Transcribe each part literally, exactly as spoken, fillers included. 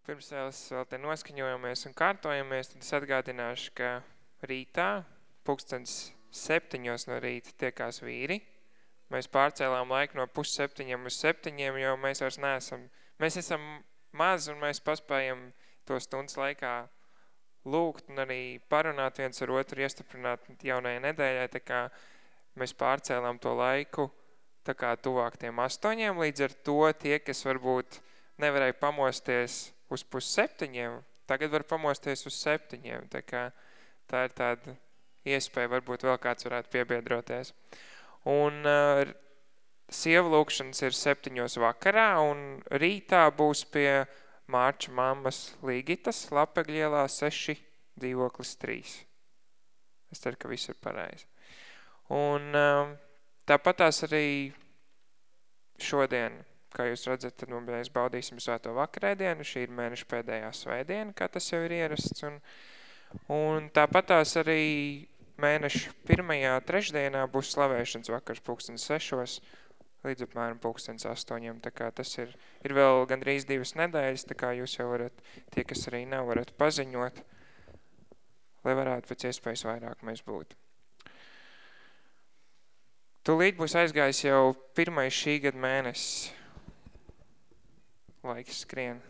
Pirms mēs vēl te noskaņojamies un kārtojamies, tad es atgādināšu, ka rītā, pulkstens septiņos no rīta tiekās vīri. Mēs pārcēlām laiku no pusseptiņiem uz septiņiem, jo mēs vairs neesam, mēs esam maz un mēs paspējam to stundas laikā lūgt un arī parunāt viens ar otru, iestiprināt jaunajai nedēļai, tā kā mēs pārcēlām to laiku tā kā tuvāk tiem astoņiem, līdz ar to tie, kas varbūt nevarēja pamosties uz pusseptiņiem, tagad var pamosties uz septiņiem, tā kā tā ir tāda iespēja, varbūt vēl kāds varētu piebiedroties. Un uh, sievu lūkšanas ir septiņos vakarā, un rītā būs pie Mārča mammas Līgitas, Lapegļielā seši, dzīvoklis trīs. Es ceru, ka viss ir pareizi. Un uh, tāpat tās arī šodien, kā jūs redzat, tad mēs baudīsim svēto vakarēdienu. Šī ir mēneša pēdējā svētdiena, kā tas jau ir ierasts. Un, un tāpat tās arī mēneša pirmajā trešdienā būs slavēšanas vakars pulkstens sešos līdz apmēram pulkstens astoņiem. Tā kā tas ir, ir vēl gandrīz divas nedēļas, tā kā jūs jau varat, tie, kas arī nav, varat paziņot, lai varētu pēc iespējas vairāk mēs būt. Tūlīt būs aizgājis jau pirmais šī gada mēnesis. Laiks skrien.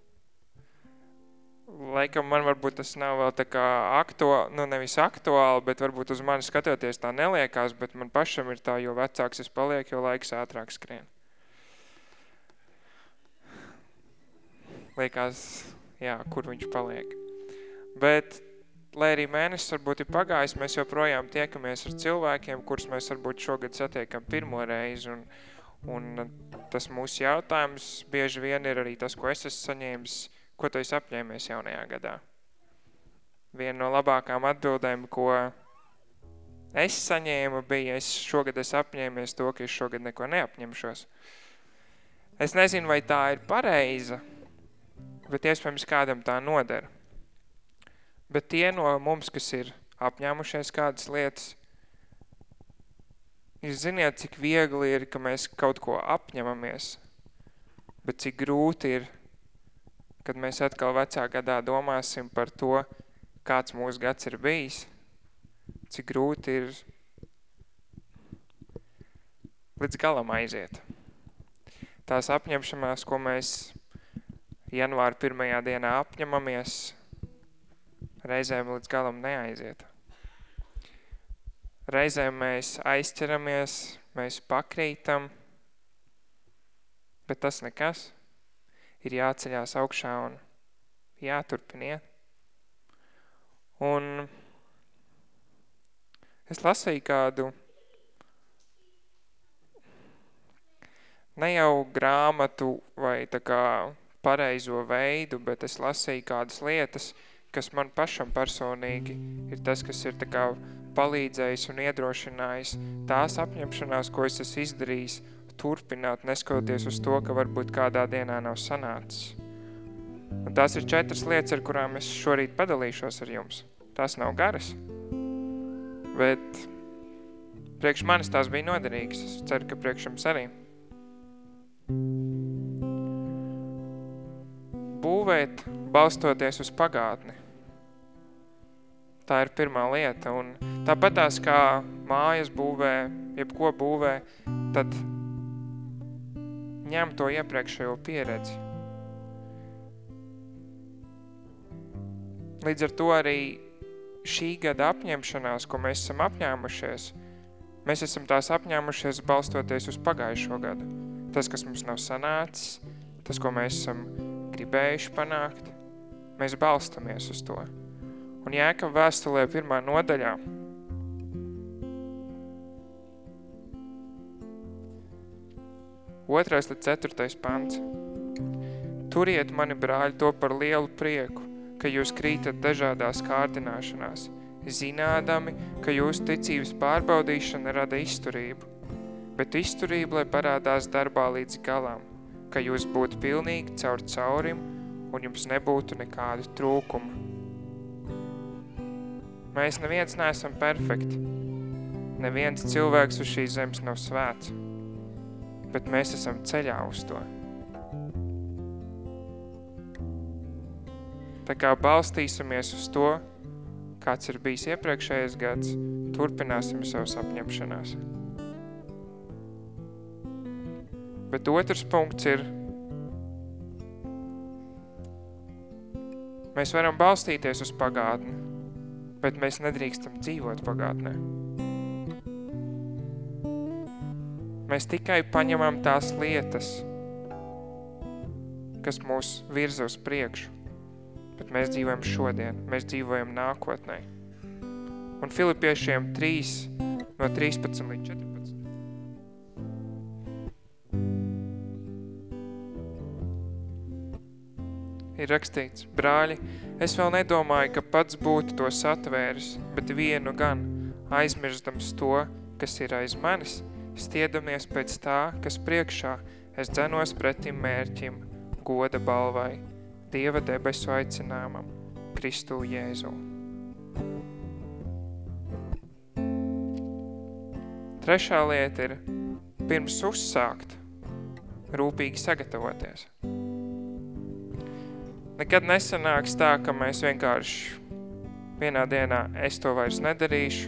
Laikam man varbūt tas nav vēl tā kā aktuāli, nu nevis aktuāli, bet varbūt uz mani skatoties tā neliekās, bet man pašam ir tā, jo vecāks es paliek, jo laiks ātrāk skrien. Liekas, jā, kur viņš paliek. Bet, lai arī mēnesis varbūt ir pagājis, mēs joprojām tiekamies ar cilvēkiem, kurus mēs varbūt šogad satiekam pirmo reizi, un, un tas mūsu jautājums bieži vien ir arī tas, ko es esmu saņēmis, ko tu esi apņēmies jaunajā gadā. Viena no labākām atbildēm, ko es saņēmu, bija, es šogad es apņēmies to, ka es šogad neko neapņemšos. Es nezinu, vai tā ir pareiza, bet iespējams kādam tā nodara. Bet tie no mums, kas ir apņēmušies kādas lietas, jūs ziniet, cik viegli ir, ka mēs kaut ko apņemamies, bet cik grūti ir, kad mēs atkal vecā gadā domāsim par to, kāds mūsu gads ir bijis, cik grūti ir līdz galam aiziet. Tās apņemšanās, ko mēs janvāra pirmajā dienā apņemamies, reizēm līdz galam neaiziet. Reizēm mēs aizķeramies, mēs pakrītam, bet tas nekas. Ir jāceļās augšā un jāturpiniet. Un es lasīju kādu ne jau grāmatu vai tā kā pareizo veidu, bet es lasīju kādas lietas, kas man pašam personīgi ir tas, kas ir tā kā palīdzējis un iedrošinājis tās apņemšanās, ko es esmu izdarījis, turpināt, neskatoties uz to, ka varbūt kādā dienā nav sanācis. Un tās ir četras lietas, ar kurām es šorīt padalīšos ar jums. Tās nav garas, bet priekš manis tās bija noderīgas. Es ceru, ka priekš jums arī. Būvēt, balstoties uz pagātni. Tā ir pirmā lieta. Un tāpat tās kā mājas būvē, jebko būvē, tad ņem to iepriekšējo pieredzi. Līdz ar to arī šī gada apņemšanās, ko mēs esam apņēmušies, mēs esam tās apņēmušies balstoties uz pagājušo gadu. Tas, kas mums nav sanācis, tas, ko mēs esam gribējuši panākt, mēs balstamies uz to. Un Jēkaba vēstulē pirmā nodaļā otrais līdz ceturtais pants. Turiet mani, brāļi, to par lielu prieku, ka jūs krītat dažādās kārdināšanās, zinādami, ka jūsu ticības pārbaudīšana rada izturību, bet izturība, lai parādās darbā līdz galam, ka jūs būtu pilnīgi caur caurim un jums nebūtu nekādu trūkumu. Mēs neviens neesam perfekti. Neviens cilvēks uz šīs zemes nav svēts. Bet mēs esam ceļā uz to. Tā kā balstīsimies uz to, kāds ir bijis iepriekšējais gads, turpināsim savus apņemšanās. Bet otrs punkts ir, mēs varam balstīties uz pagātni, bet mēs nedrīkstam dzīvot pagātnē. Mēs tikai paņemam tās lietas, kas mūs virza uz priekšu, bet mēs dzīvojam šodien, mēs dzīvojam nākotnē. Un Filipiešiem trīs no trīspadsmit līdz četrpadsmit. Ir rakstīts, brāļi, es vēl nedomāju, ka pats būtu to satvēris, bet vienu gan, aizmirstams to, kas ir aiz manis, stiedamies pēc tā, kas priekšā, es dzenos pretim mērķim, goda balvai, Dieva debesu aicinājumam, Kristu Jēzu. Trešā lieta ir, pirms uzsākt, rūpīgi sagatavoties. Nekad nesanāks tā, ka mēs vienkārši vienā dienā es to vairs nedarīšu.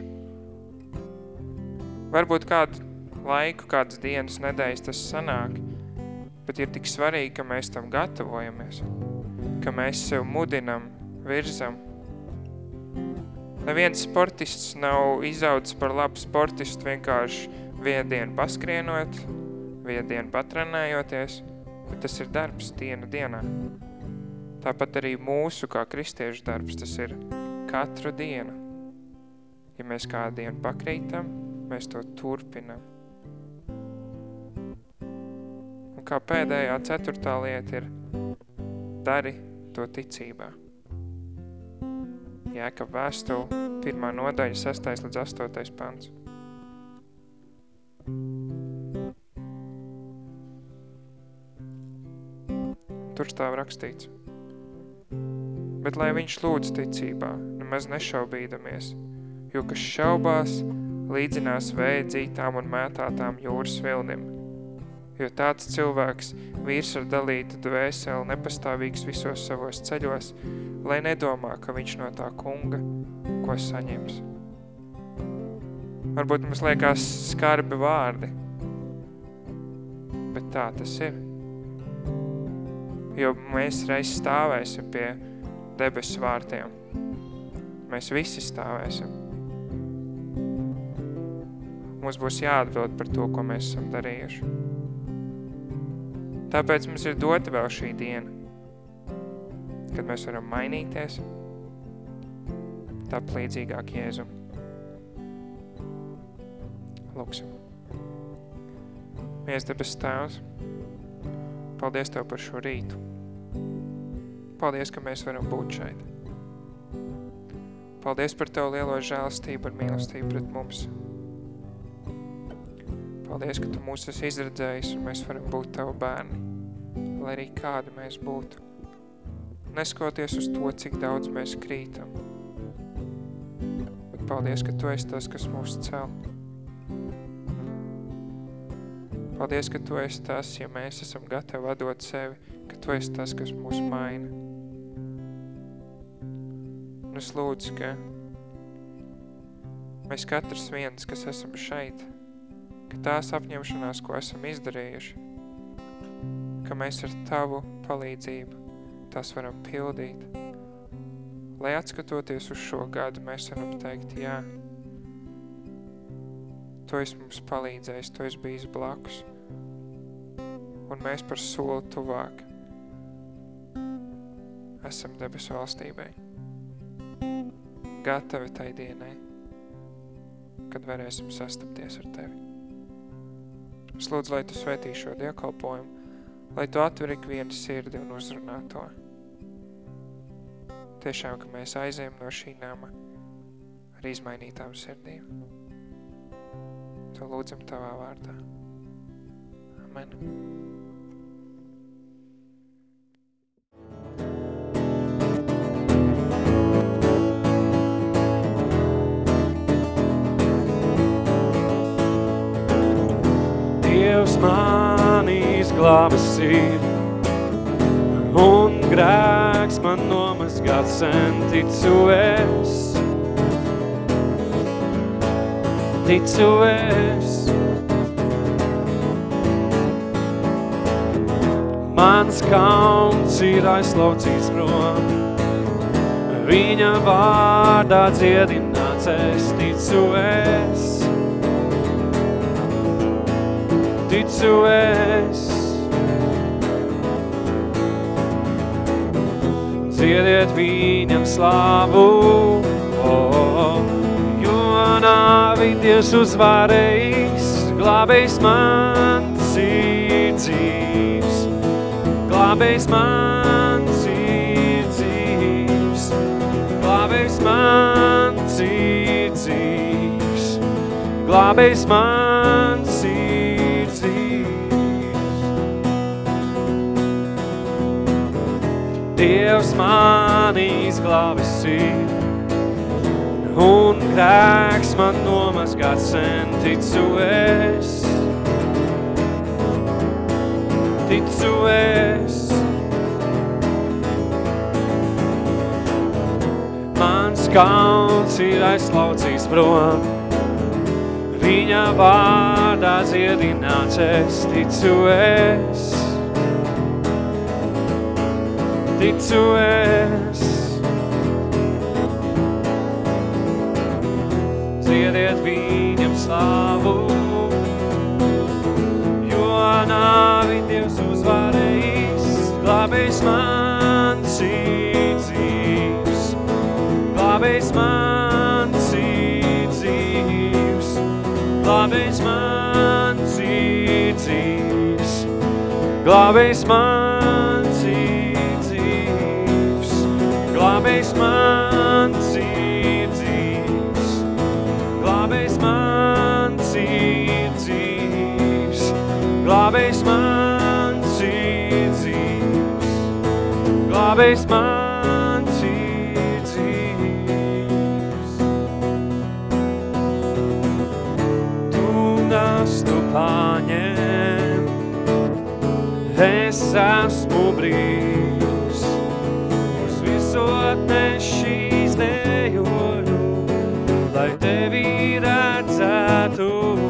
Varbūt kādu laiku, kādas dienas, nedēļas tas sanāk, bet ir tik svarīgi, ka mēs tam gatavojamies, ka mēs sev mudinam, virzam. Neviens sportists nav izaudzis par labu sportistu vienkārši vienu dienu paskrienot, vienu dienu patrenējoties, bet tas ir darbs dienu dienā. Tāpat arī mūsu kā kristiešu darbs, tas ir katru dienu. Ja mēs kādu dienu pakrītam, mēs to turpinam. Un kā pēdējā ceturtā lieta ir, dari to ticībā. Jēkab vēstule, pirmā nodaļa, sestais līdz astotais pants. Tur stāv rakstīts. Bet lai viņš lūdz ticībā, nemaz nešaubīdamies, jo kas šaubās, līdzinās vēja dzītām un mētātām jūras vilnim. Jo tāds cilvēks, vīrs ar dalītu dvēseli, nepastāvīgs visos savos ceļos, lai nedomā, ka viņš no tā kunga, ko saņems. Varbūt mums liekas skarbi vārdi, bet tā tas ir. Jo mēs reiz stāvēsim pie debesu vārtiem. Mēs visi stāvēsim. Mums būs jāatbild par to, ko mēs esam darījuši. Tāpēc mums ir dota vēl šī diena, kad mēs varam mainīties, tapt līdzīgāk Jēzum. Lūksim. Mēs debes Tēvs, paldies Tev par šo rītu. Paldies, ka mēs varam būt šeit. Paldies par Tev lielo žēlastību un mīlestību pret mums. Paldies, ka Tu mūs esi izredzējis un mēs varam būt Tavu bērni, lai arī kādi mēs būtu. Neskoties uz to, cik daudz mēs krītam. Bet paldies, ka Tu esi tas, kas mūs cel. Paldies, ka Tu esi tas, ja mēs esam gatavi atdot sevi, ka Tu esi tas, kas mūs maina. Un es lūdzu, ka mēs katrs viens, kas esam šeit, ka tās apņemšanās, ko esam izdarījuši, ka mēs ar Tavu palīdzību tās varam pildīt. Lai atskatoties uz šo gadu, mēs varam teikt, jā, Tu esi mums palīdzējis, Tu esi bijis blakus. Un mēs par soli tuvāk esam debesu valstībai. Gatavi tai dienai, kad varēsim sastapties ar Tevi. Es lūdzu, lai Tu svētī šo dievkalpojumu, lai Tu atver ikvienu sirdi un uzrunā to. Tiešām, ka mēs aizējam no šī nama ar izmainītām sirdīm. To lūdzam Tavā vārdā. Amen. Dievs man izglābis ir un grēks grēks man nomazgāt sen, ticu es, ticu es. Mans kauns ir aizlaucīts prom, viņa vārdā dziedināts es, ticu es, ticu es. Dziediet viņam slāvu, oh, jo nāvi Dievs uzvarējis, glābējs mans ir dzīvs, glābējs mans ir dzīvs, glābējs mans ir dzīvs, glābējs mans ir dzīvs. Dievs mani izglābis ir, un grēks man nomazgāts sen, ticu es, ticu es. Mans kauns ir aizlaucīts prom, viņa vārdā dziedināts es, ticu es, ticu es. Dziediet viņam slāvu, jo nāvi Dievs uzvarējis, glābējs mans ir dzīvs, glābējs mans ir dzīvs, glābējs mans ir dzīvs, glābējs mans ir dzīvs, glābējs mans ir dzīvs, glābējs mans ir dzīvs, glābējs mans ir dzīvs, glābējs mans ir dzīvs. Tu nastu paņem, es esmu brīvs, uz visotne šīs dejoļu, lai tevi redzētu.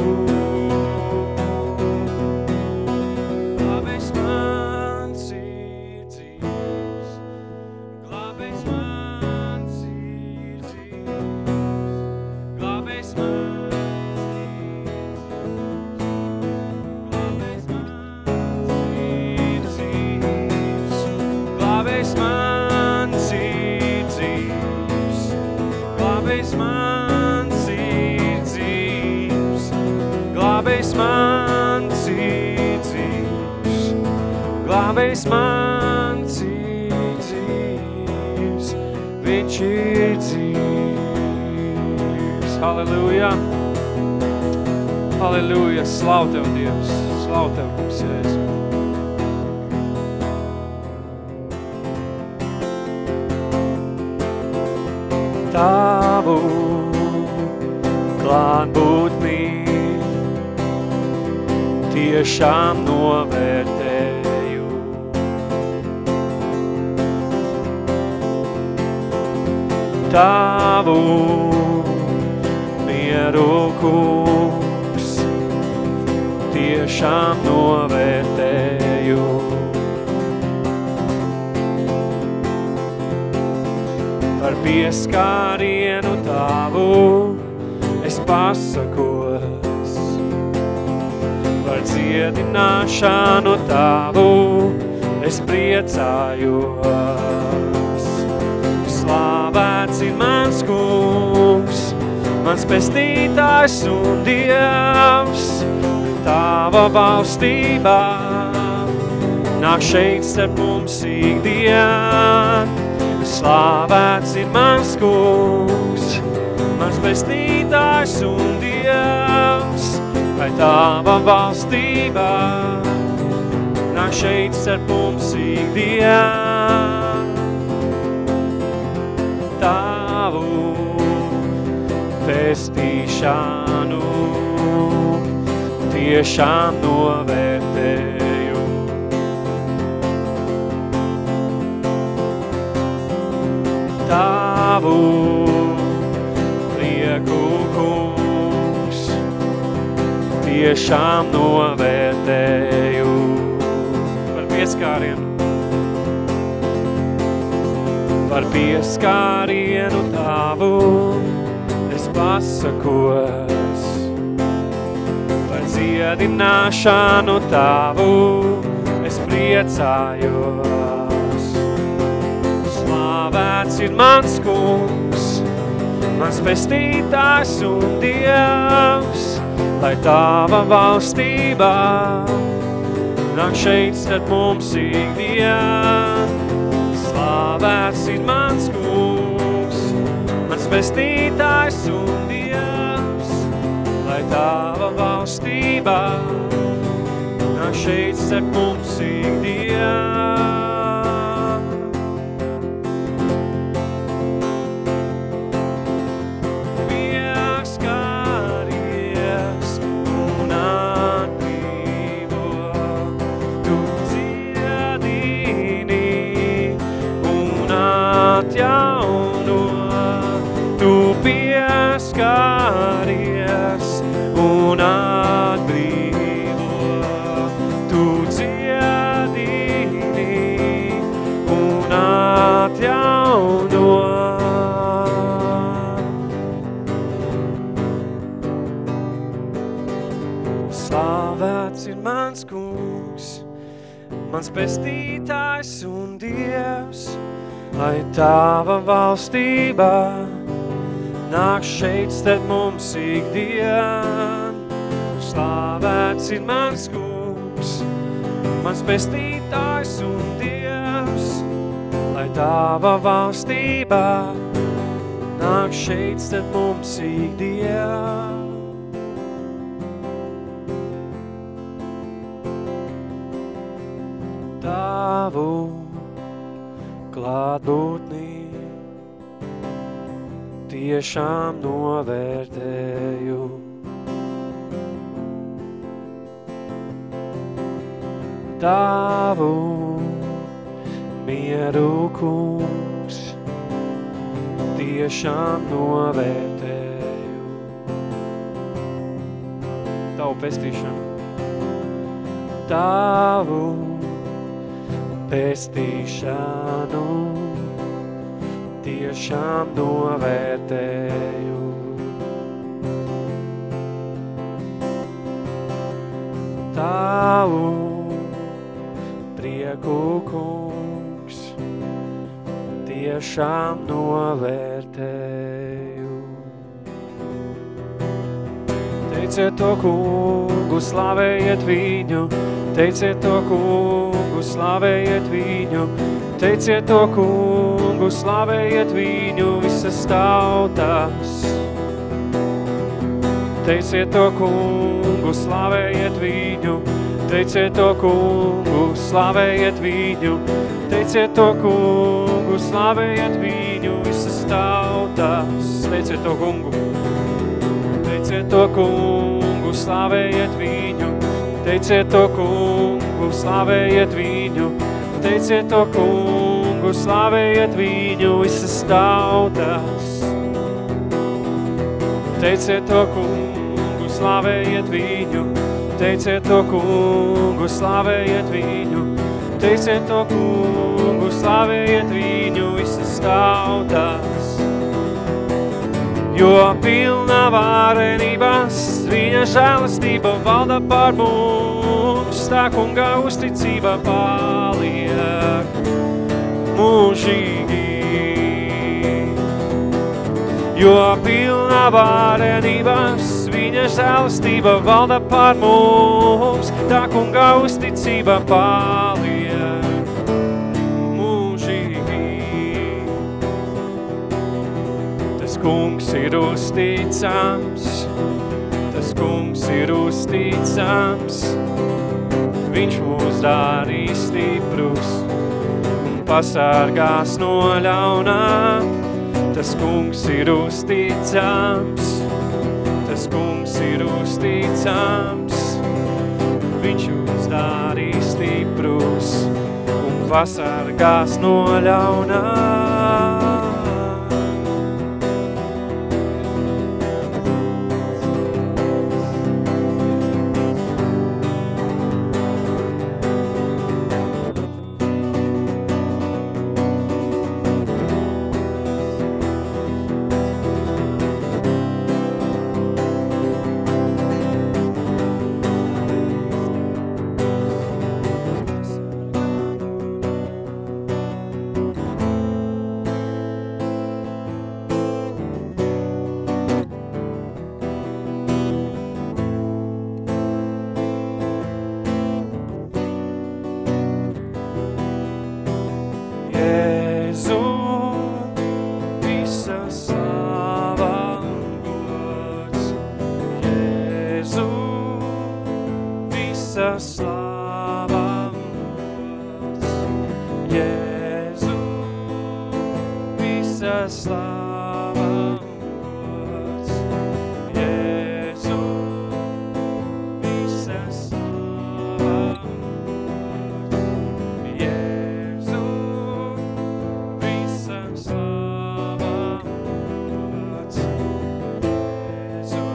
Glābējs mans ir dzīvs, glābējs mans ir dzīvs, glābējs mans ir dzīvs, glābējs mans ir dzīvs, glābējs mans ir dzīvs, glābējs mans ir dzīvs, glābējs mans ir dzīvs, viņš ir dzīvs. Halleluja! Halleluja! Slavu Tev, Dievs! Slavu Tev, kungs, Jēzu! Tavu klātbūtni tiešām novērtēju. Tavu mieru, kungs, tiešām novērtēju. Par pieskārienu Tavu es pasakos, par dziedināšanu Tavu es priecājos. Slāvēts ir mans kungs, mans pestītājs un Dievs, Tava valstībā nāk šeit starp mums ikdien. Slāvēts ir mans kungs, mans pestītājs un Dievs, lai Tava valstībā nāk šeit starp mums ikdien. Tavu pestīšanu tiešām novērtēju. tavu prieku, kungs, tiešām novērtēju. Par pieskārienu, par pieskārienu tavu es pasakos, par dziedināšanu tavu es priecājos. Slavēts ir mans kungs, mans pestītājs un Dievs, lai tava valstībā nāk šeit starp mums ikdien. Slavēts ir mans kungs, mans pestītājs un Dievs, lai tava valstībā nāk šeit starp mums ikdien. Pieskaries un atbrīvo, tu dziedini un atjauno, tu pieskaries un atbrīvo, tu dziedini un atjauno. Slavēts ir mans kungs, mans pestītājs un Dievs, lai tava valstībā nāk šeit starp mums ikdien. Slavēts ir mans kungs, mans pestītājs un Dievs, lai tava valstībā nāk šeit starp mums ikdien. Tavu klātbūtnī tiešām novērtēju. Tavu mieru, kungs, tiešām novērtēju. Tavu pestīšanu. Tavu pestīšanu tiešām novērtēju. Tavu prieku, kungs, tiešām novērtēju. Teiciet to kungu, slavējiet viņu, teiciet to kungu, slavējiet viņu, teiciet to kungu, slavējiet viņu visas tautas. Teiciet to kungu, slavējiet viņu, teiciet to kungu, slavējiet viņu, teiciet to kungu, slavējiet viņu visas tautas. Teiciet to kungu, teiciet to kungu, slavējiet viņu, teiciet to kungu, slavējiet viņu, teiciet to kungu, slavējiet viņu visas tautas. Teiciet to kungu, slavējiet viņu, teiciet to kungu, slavējiet viņu, teiciet to kungu, slavējiet viņu visas tautas. Jo pilna varenības viņa žēlastība valda pār mums, tā kunga uzticība paliek mūžīgi. Jo pilna varenības viņa žēlastība valda pār mums, tā kunga uzticība paliek mūžīgi. Tas kungs ir uzticams, tas kungs ir uzticams, viņš mūs darīs stiprus un pasargās no ļaunā. Tas kungs ir uzticams, tas kungs ir uzticams, viņš mūs darīs stiprus un pasargās no ļaunā. visa slava gods. Jēzu, visa slava gods. Jēzu, visa slava gods. Jēzu,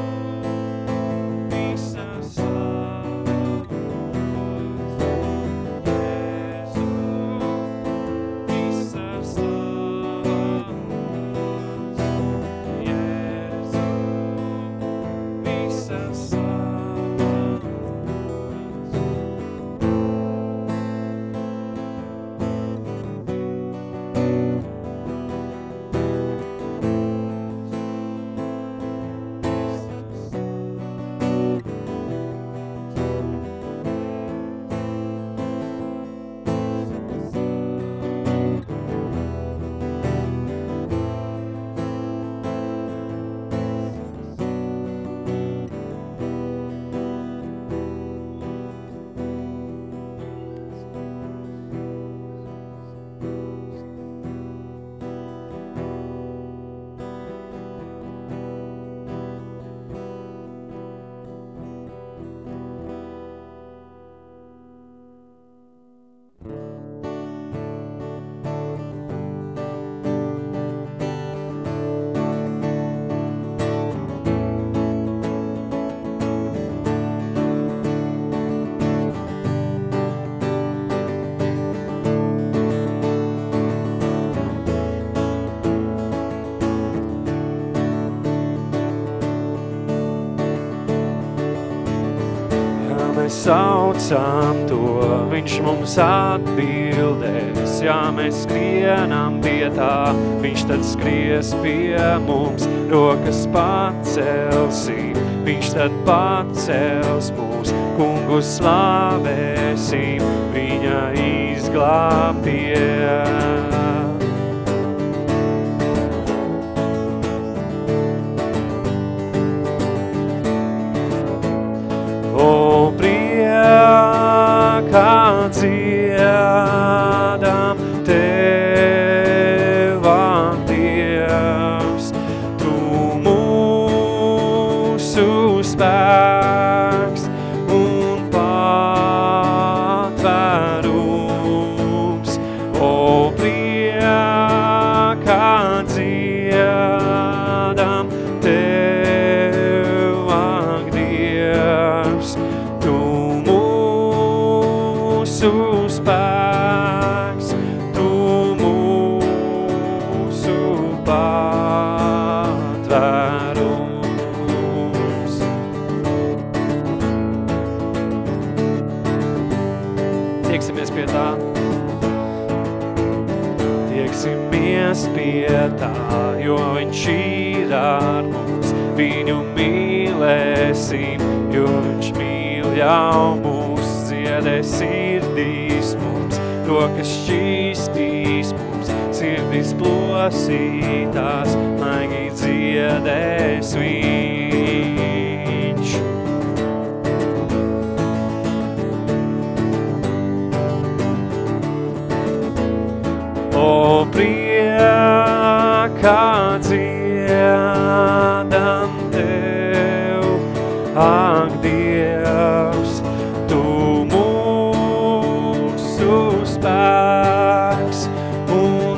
visa slava gods. Jēzu, visa slava gods. Jēzu, visa slava mēs saucam to, viņš mums atbildēs. Ja mēs skrienam vietā, viņš tad skries pie mums. Rokas pacelsim, viņš tad pacels mūs. Kungu slavēsim, viņa izglābtie. O priekā dziedam Tevam, Dievs, Tu mūsu spēks un patvērums. O priekā dziedam Tevam, Dievs, Tu mūsu spēks, Tu mūsu patvērums. Tieksimies pie tā. Tieksimies pie tā, jo viņš ir ar mums. Viņu mīlēsim, jo viņš mīl jau mūs. Dziedē sirdīs mums, rokas šķīstīs mums, sirdīs plosītās, maigi dziedēs viņš. O priekā dziedam Tev, ak Dievs, Tu mūsu spēks un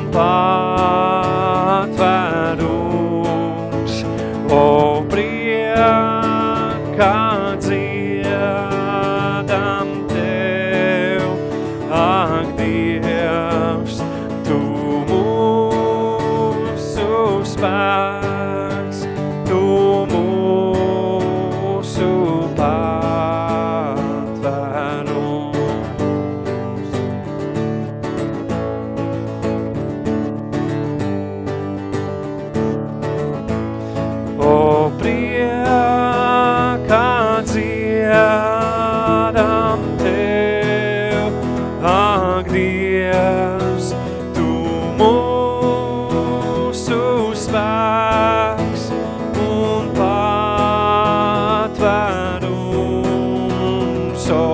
patvērums. O priekā dziedam Tev, ak Dievs, Tu mūsu spēks, Tu mūsu patvērums. O priekā dziedam Tev, ak Dievs, Tu mūsu spēks un patvērums. O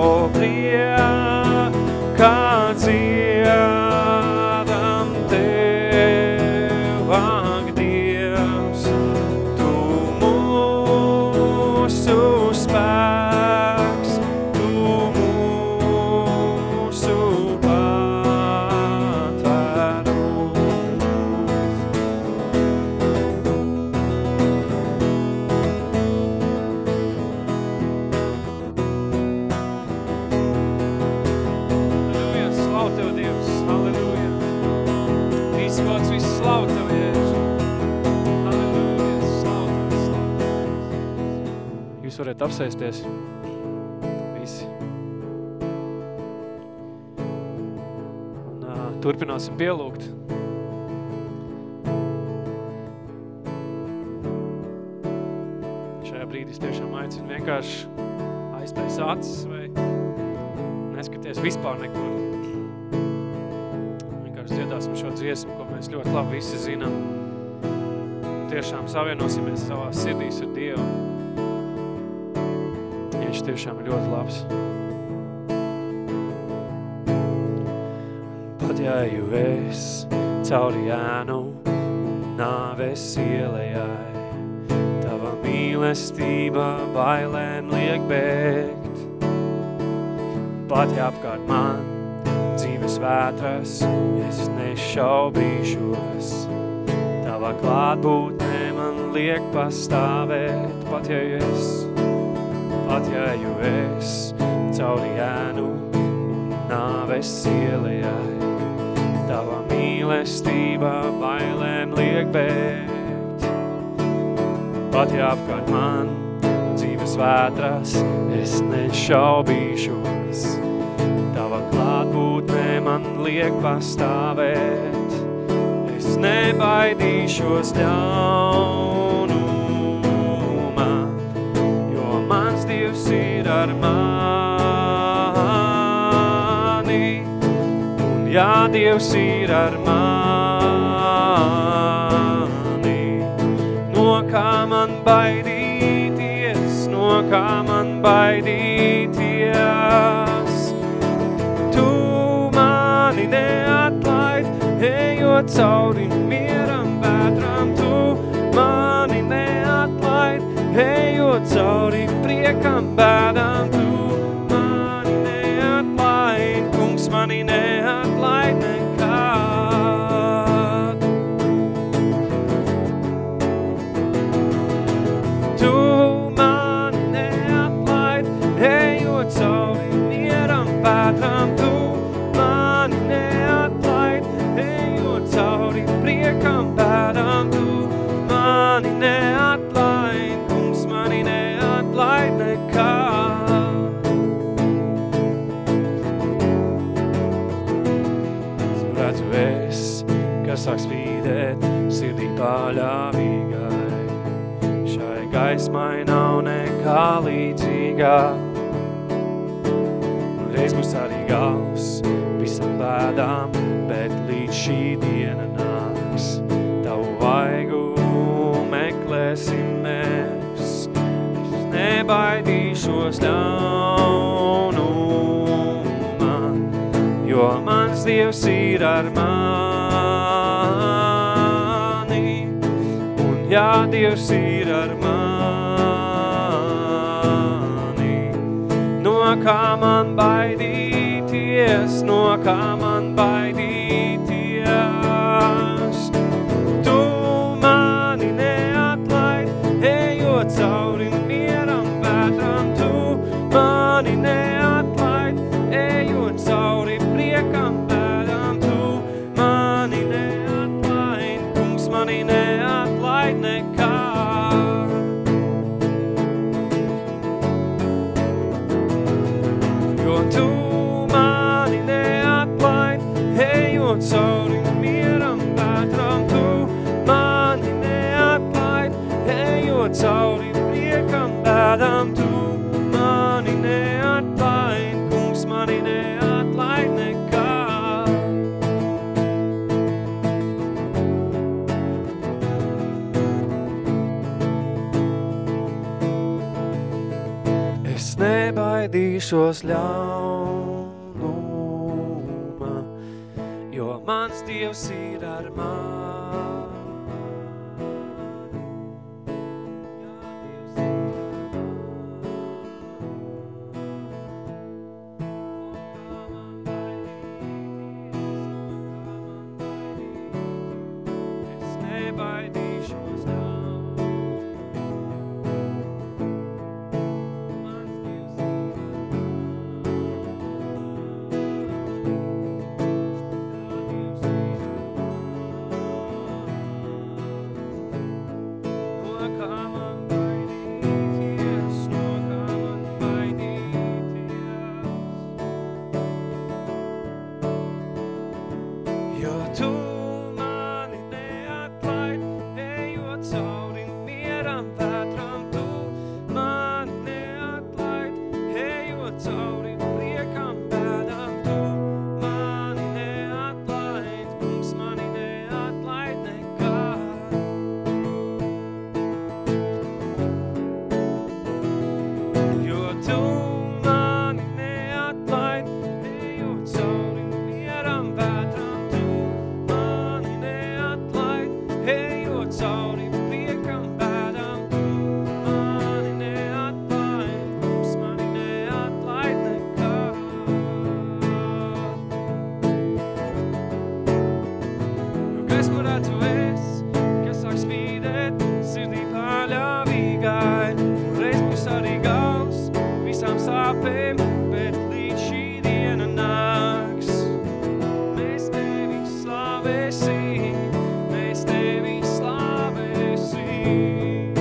priekā dziedam Tev, viss gods, viss slavu Tev, Jēzu. Halleluja, slavu Tev, slavu Tev. Jūs varat apsēsties. Visi. Un uh, turpināsim pielūgt. Šajā brīdī es tiešām aicinu vienkārši aiztais acis vai neskaties vispār nekur. Vienkārši dziedāsim šo dziesmu, ko mēs ļoti labi visi zinām. Tiešām savienosimies savās sirdīs ar Dievu. Viņš tiešām ir ļoti labs. Pat ja ju es cauri ēnu un nāves ielejai, tava mīlestība bailēm liek bēgt. Pat ja apkārt man dzīves vētras, es nešaubīšos. Tava klātbūtne man liek pastāvēt, pat ja es, pat ja ju es cauri ēnu un nāves ielejai. Tava mīlestība bailēm liek bēgt. Pat ja apkārt man dzīves vētras, es nešaubīšos. Tava klātbūtne man liek pastāvēt. Es nebaidīšos ļaunumā, jo mans Dievs ir ar mani. Un ja Dievs ir ar mani, no kā man baidīties, no kā man baidīties. Tu mani neatlaid, ejot cauri mieram vētram. Tu mani neatlaid, ejot cauri priekam bēdām. Tu mani neatlaid, kungs mani neatlaid nekad. Tu mani neatlaid, ejot cauri mieram vētram. Tu mani neatlaid, ejot cauri priekam bēdām. Tu mani neatlaid, kungs mani neatlaid nekad. Redzu es, kas sāk spīdēt sirdī paļāvīgai. Šai gaismai nav nekā līdzīgā. Reiz būs arī gals visam bēdām, bet līdz šī diena nāks. Tavu vaigu meklēsim mēs. Es nebaidīšos ļaunumā, jo mans Dievs ir ar mani. Un ja Dievs ir ar mani, no kā man baidīties, no kā man baidīties. Tu mani neatlaid, ejot cauri mieram vētram. Tu mani neatlaid, ejot cauri priekam bēdām. Tu mani neatlaid, kungs mani neatlaid nekad. Jo tu mani neatlaid, ejot cauri mieram vētram. Tu mani neatlaid, ejot cauri priekam bēdām. Tu mani neatlaid, kungs mani neatlaid nekad. Es nebaidīšos ļaunumā, jo mans Dievs ir ar mani. Es nebaidīšos ļaunumā. gaismu redzu es, kas sāk spīdēt, sirdī paļāvīgai. Un reiz būs arī gals visām sāpēm, bet līdz šī diena nāks. Mēs tevi slavēsim, mēs tevi slavēsim.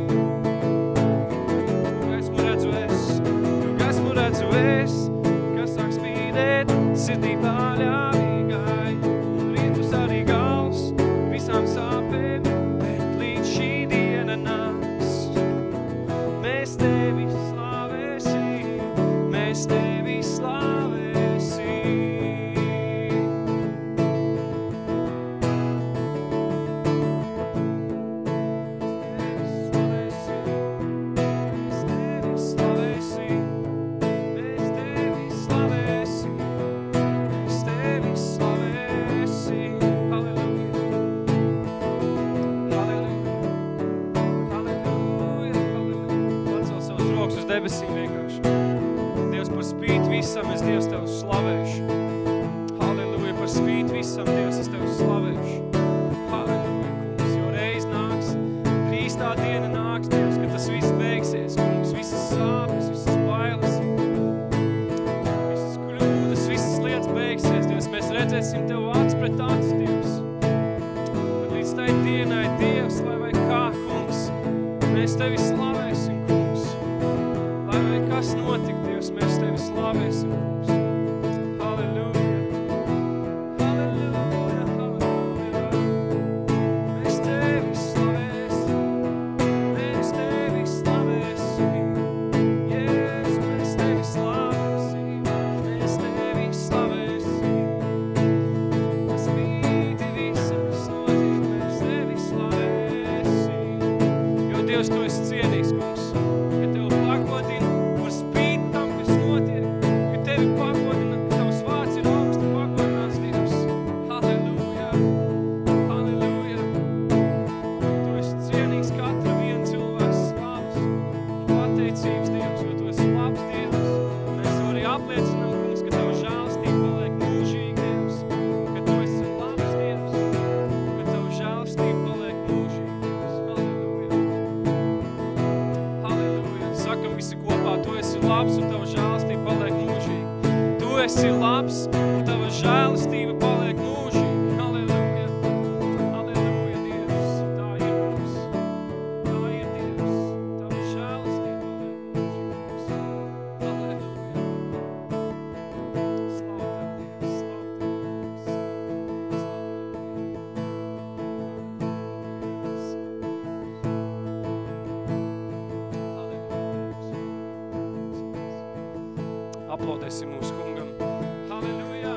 Gaismu redzu es, jo gaismu redzu es, kas sāk spīdēt, sirdī paļāvīgai. Un rīt būs arī gals visām sāpēm, bet līdz šī diena nāks. Mēs tevi slavēsim, mēs tevi slavēsim. Mēs tevi slavēsim, mēs tevi slavēsim, mēs tevi slavēsim. Halleluja, halleluja, halleluja, halleluja. Pacel savus rokas uz debesīm vienkārši. Dievs, par spīti visam, es Dievs Tev slavēšu. Halleluja, par spīti visam, Dievs, es Tev slavēšu. Halleluja, kungs, jo reiz nāks, drīz tā diena nāks, Dievs, kad tas viss beigsies, kungs, visas sāpes, visas bailes, visas kļūdas, visas lietas beigsies, Dievs, mēs redzēsim Tev acis pret acis, Dievs. Bet līdz tai dienai, Dievs, lai vai kā, kungs, mēs Tevi slavēsim, kungs. Lai vai kas notik, Dievs, mēs Tevi slavēsim, kungs. Halleluja, halleluja, halleluja. Mēs Tevi slavēsim, mēs Tevi slavēsim. Jēzu, mēs Tevi slavēsim, mēs Tevi slavēsim. Par spīti visam, kas notiek, mēs Tevi slavēsim. Jo, Dievs, Tu esi cienīgs, kungs, ka Tev pagodina par spīti tam, kas notiek, ka Tevi pagodina, ka Tavs vārds ir augsti pagodināts, Dievs. Halleluja, halleluja. Tu esi cienīgs katra viena cilvēks slavas un pateicības, Dievs, jo Tu esi labs, Dievs. Mēs to arī apliecinām, kungs, ka Tava žēlastība paliek mūžīgi, Dievs, ka Tu esi labs, Dievs, ka Tava žēlastība paliek mūžīgi, Dievs. Halleluja. Halleluja. Sakam visi kopā, Tu esi labs un Tava žēlastība paliek mūžīgi. Tu esi labs un Tava žēlastība paliek mūžīgi. Halleluja. Halleluja, Dievs. Tā ir mums. Tā ir, Dievs. Tava žēlastība paliek mūžīgi. Halleluja. Slavu Tev, Dievs. Slavu Tev, Dievs. Aplaudēsim mūsu kungam. Halleluja!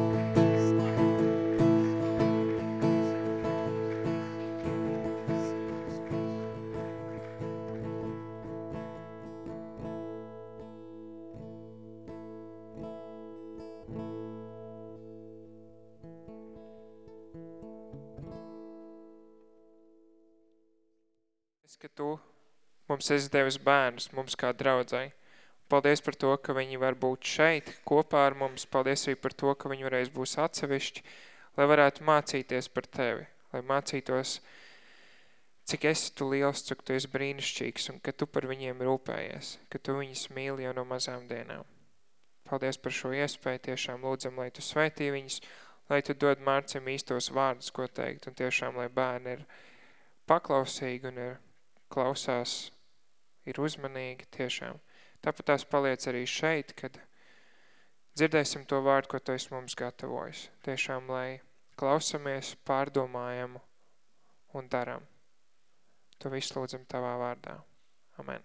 Es, ka Tu mums esi devis bērnus, mums kā draudzai. Paldies par to, ka viņi var būt šeit kopā ar mums. Paldies arī par to, ka viņi varēs būs atsevišķi, lai varētu mācīties par Tevi, lai mācītos, cik esi Tu liels, cik Tu esi brīnišķīgs un ka Tu par viņiem rūpējies, ka Tu viņus mīli jau no mazām dienām. Paldies par šo iespēju, tiešām lūdzam, lai Tu svētī viņus, lai Tu dod Mārcim īstos vārdus, ko teikt, un tiešām, lai bērni ir paklausīgi un ir klausās, ir uzmanīgi tiešām. Tāpat tās paliec arī šeit, kad dzirdēsim to vārdu, ko Tu esi mums gatavojis. Tiešām, lai klausamies, pārdomājam un daram. To visu lūdzam Tavā vārdā. Amen.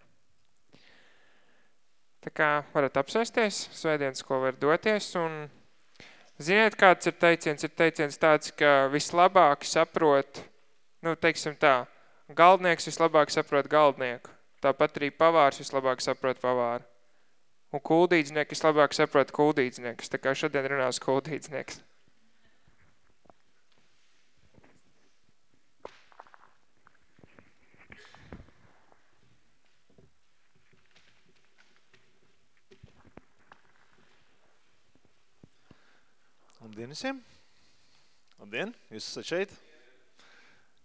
Tā kā varat apsēsties, svētdienas, ko var doties, un ziniet, kāds ir teiciens? Ir teiciens tāds, ka vislabāk saprot, nu, teiksim tā, galdnieks vislabāk saprot galdnieku. Tāpat arī pavārs vislabāk saprot pavāru. Un kuldīdznieki vislabāk saprot kuldīdzniekus. Tā kā šodien runās kuldīdznieks. Labdien visiem! Labdien! Jūs esat šeit?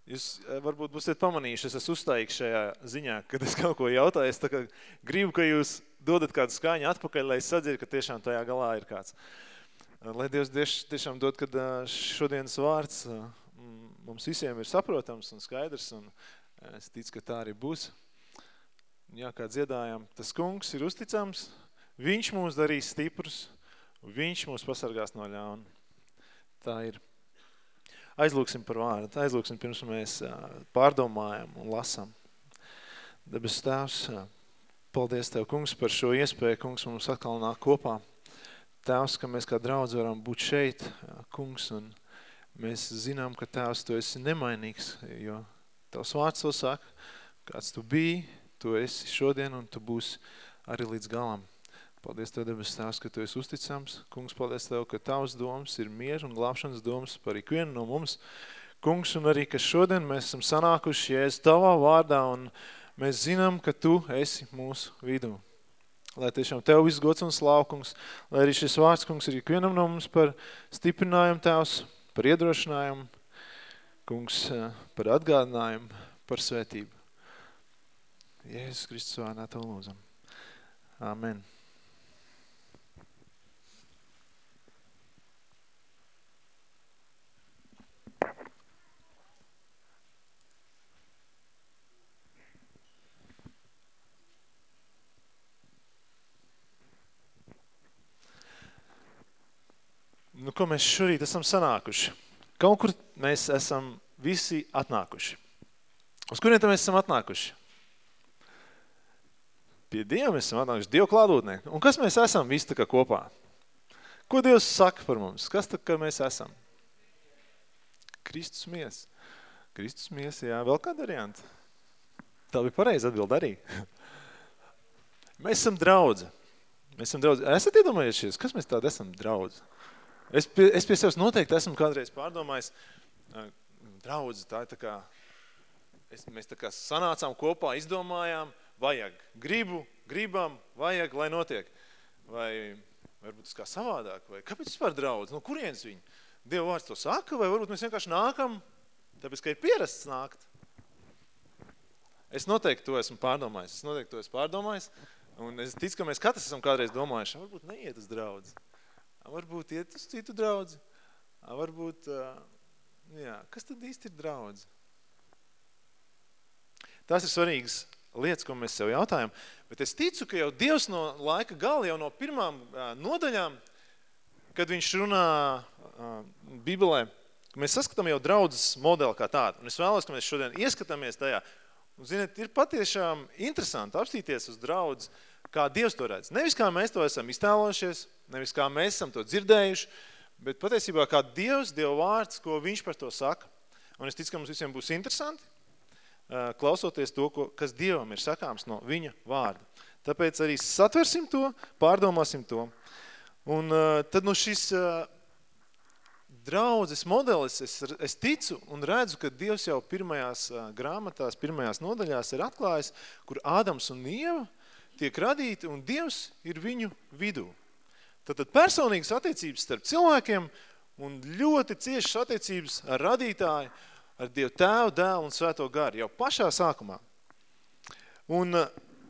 Jūs varbūt būsiet pamanījuši, es esmu uzstājīgs šajā ziņā, kad es kaut ko jautāju, es tā kā gribu, ka jūs dodat kādu skaņu atpakaļ, lai es sadzirdu, ka tiešām tajā galā ir kāds. Lai Dievs tiešām dod, kad šodienas vārds mums visiem ir saprotams un skaidrs, un es ticu, ka tā arī būs. Jā, kā dziedājām, tas kungs ir uzticams, viņš mūs darīs stiprus, viņš mūs pasargās no ļauna. Tā ir. Aizlūksim par vārdu, aizlūksim pirms mēs pārdomājam un lasam. Debes Tēvs, paldies Tev, kungs, par šo iespēju, kungs, mums atkal nāk kopā. Tēvs, ka mēs kā draudz varam būt šeit, kungs, un mēs zinām, ka Tēvs, Tu esi nemainīgs, jo Tavs vārds to saka, kāds Tu biji, Tu esi šodien un Tu būsi arī līdz galam. Paldies Tev, debes Tēvs, ka Tu esi uzticams. Kungs, paldies Tev, ka Tavs domas ir mieru un glābšanas domas par ikvienu no mums. Kungs, un arī, ka šodien mēs esam sanākuši Jēzus Tavā vārdā, un mēs zinām, ka Tu esi mūsu vidū. Lai tiešām Tev viss gods un slāv, kungs, lai arī šis vārds, kungs, ir ikvienam no mums par stiprinājumu Tēvs, par iedrošinājumu, kungs, par atgādinājumu, par svētību. Jēzus Kristus vārdā Tev lūdzam. Amen. Nu, ko mēs šorīt esam sanākuši? Kaut kur mēs esam visi atnākuši. Uz kuriem mēs esam atnākuši? Pie Dieva mēs esam atnākuši, Dievu klātbūtnē. Un kas mēs esam visi tā kā kopā? Ko Dievs saka par mums? Kas tā kā mēs esam? Kristus miesa. Kristus miesa, jā. Vēl kāda varianta? Tā bija pareizi atbild arī. Mēs esam draudze. Mēs esam draudze. Esat iedomājušies, kas mēs tādi esam draudze? Es pie, es pie sevis noteikti esmu kādreiz pārdomājis, draudze, tā ir tā kā, es, mēs tā kā sanācām kopā, izdomājām, vajag, gribu, gribam, vajag, lai notiek. Vai varbūt tas kā savādāk, vai kāpēc vispār draudze? No kurienes viņi? Dieva vārds to saka, vai varbūt mēs vienkārši nākam, tāpēc, ka ir pierasts nākt. Es noteikti to esmu pārdomājis, es noteikti to esmu pārdomājis, un es ticu, ka mēs katrs esam kādreiz domājuši, varbūt neiet uz draudzi. Varbūt iet uz citu draudzi, varbūt, jā, kas tad īsti ir draudzi? Tās ir svarīgas lietas, ko mēs sev jautājam, bet es ticu, ka jau Dievs no laika gala, jau no pirmām nodaļām, kad viņš runā Bībelē, mēs saskatām jau draudzes modeli kā tādu, un es vēlos, ka mēs šodien ieskatāmies tajā, un, ziniet, ir patiešām interesanti apstīties uz draudzi, kā Dievs to redz. Nevis kā mēs to esam iztēlojušies, nevis kā mēs esam to dzirdējuši, bet patiesībā kā Dievs, Dieva vārds, ko viņš par to saka. Un es ticu, ka mums visiem būs interesanti, klausoties to, ko, kas Dievam ir sakāms no viņa vārda. Tāpēc arī satversim to, pārdomāsim to. Un tad no šis draudzes modelis, es, es ticu un redzu, ka Dievs jau pirmajās grāmatās, pirmajās nodaļās ir atklājis, kur Ādams un Ieva tiek radīti, un Dievs ir viņu vidū. Tātad personīgas attiecības starp cilvēkiem un ļoti ciešas attiecības ar radītāju, ar Dievu Tēvu, Dēlu un Svēto garu, jau pašā sākumā. Un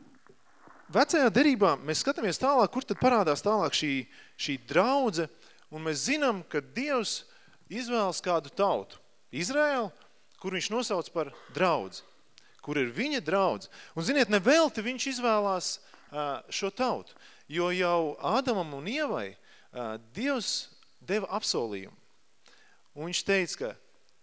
vecajā derībā mēs skatāmies tālāk, kur tad parādās tālāk šī, šī draudze, un mēs zinām, ka Dievs izvēlas kādu tautu, Izraēlu, kur viņš nosauc par draudzi, kur ir viņa draudze. Un, ziniet, nevelti viņš izvēlās uh, šo tautu, jo jau Ādamam un Ievai uh, Dievs deva apsolījumu. Un viņš teica, ka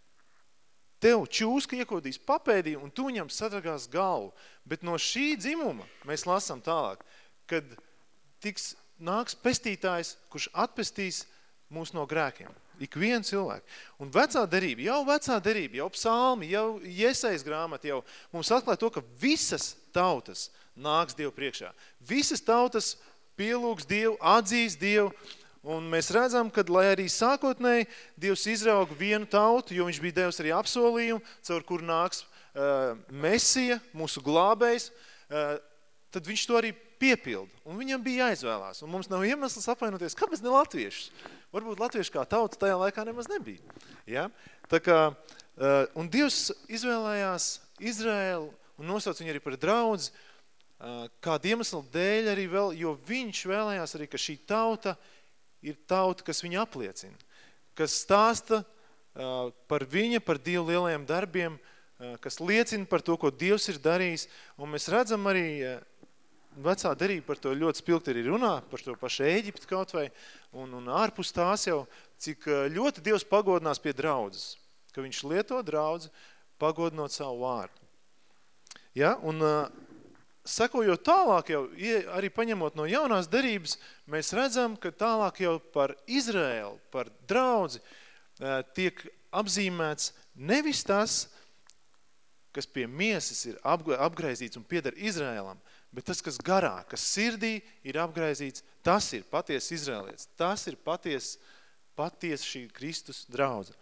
tev čūska iekodīs papēdī un tu viņam sadragās galvu. Bet no šī dzimuma mēs lasām tālāk, kad tiks nāks pestītājs, kurš atpestīs mūs no grēkiem. Ik vienu cilvēku. Un vecā derība, jau vecā derība, jau psalmi, jau Jesajas grāmata, jau mums atklāja to, ka visas tautas nāks Dievu priekšā. Visas tautas pielūgs Dievu, atzīs Dievu, un mēs redzam, ka, lai arī sākotnēji Dievs izrauga vienu tautu, jo viņš bija devis arī apsolījumu, caur kur nāks uh, Mesija, mūsu glābējs, uh, tad viņš to arī piepilda. Un viņam bija jāizvēlās. Un mums nav iemesls apvainoties, kāpēc ne latviešus? Varbūt latvieši kā tauta tajā laikā nemaz nebija. Ja? Tā kā Uh, un Dievs izvēlējās Izraēlu un nosauc viņu arī par draudzi, uh, kādu iemeslu dēļ arī vēl, jo viņš vēlējās arī, ka šī tauta ir tauta, kas viņu apliecina, kas stāsta uh, par viņa, par Dievu lielajiem darbiem, uh, kas liecina par to, ko Dievs ir darījis, un mēs redzam arī uh, vecā derība par to ļoti spilgti arī runā, par to pašu Ēģipti kaut vai, un, un ārpus tās jau, cik uh, ļoti Dievs pagodinās pie draudzes, ka viņš lieto draudzi, pagodinot savu vārdu. Ja? Un uh, sakojot tālāk jau, arī paņemot no jaunās derības, mēs redzam, ka tālāk jau par Izraēlu, par draudzi, uh, tiek apzīmēts nevis tas, kas pie miesas ir apgraizīts un pieder Izraēlam, bet tas, kas garā, kas sirdī ir apgraizīts, tas ir paties Izraēlietis. Tas ir paties, paties šī Kristus draudze.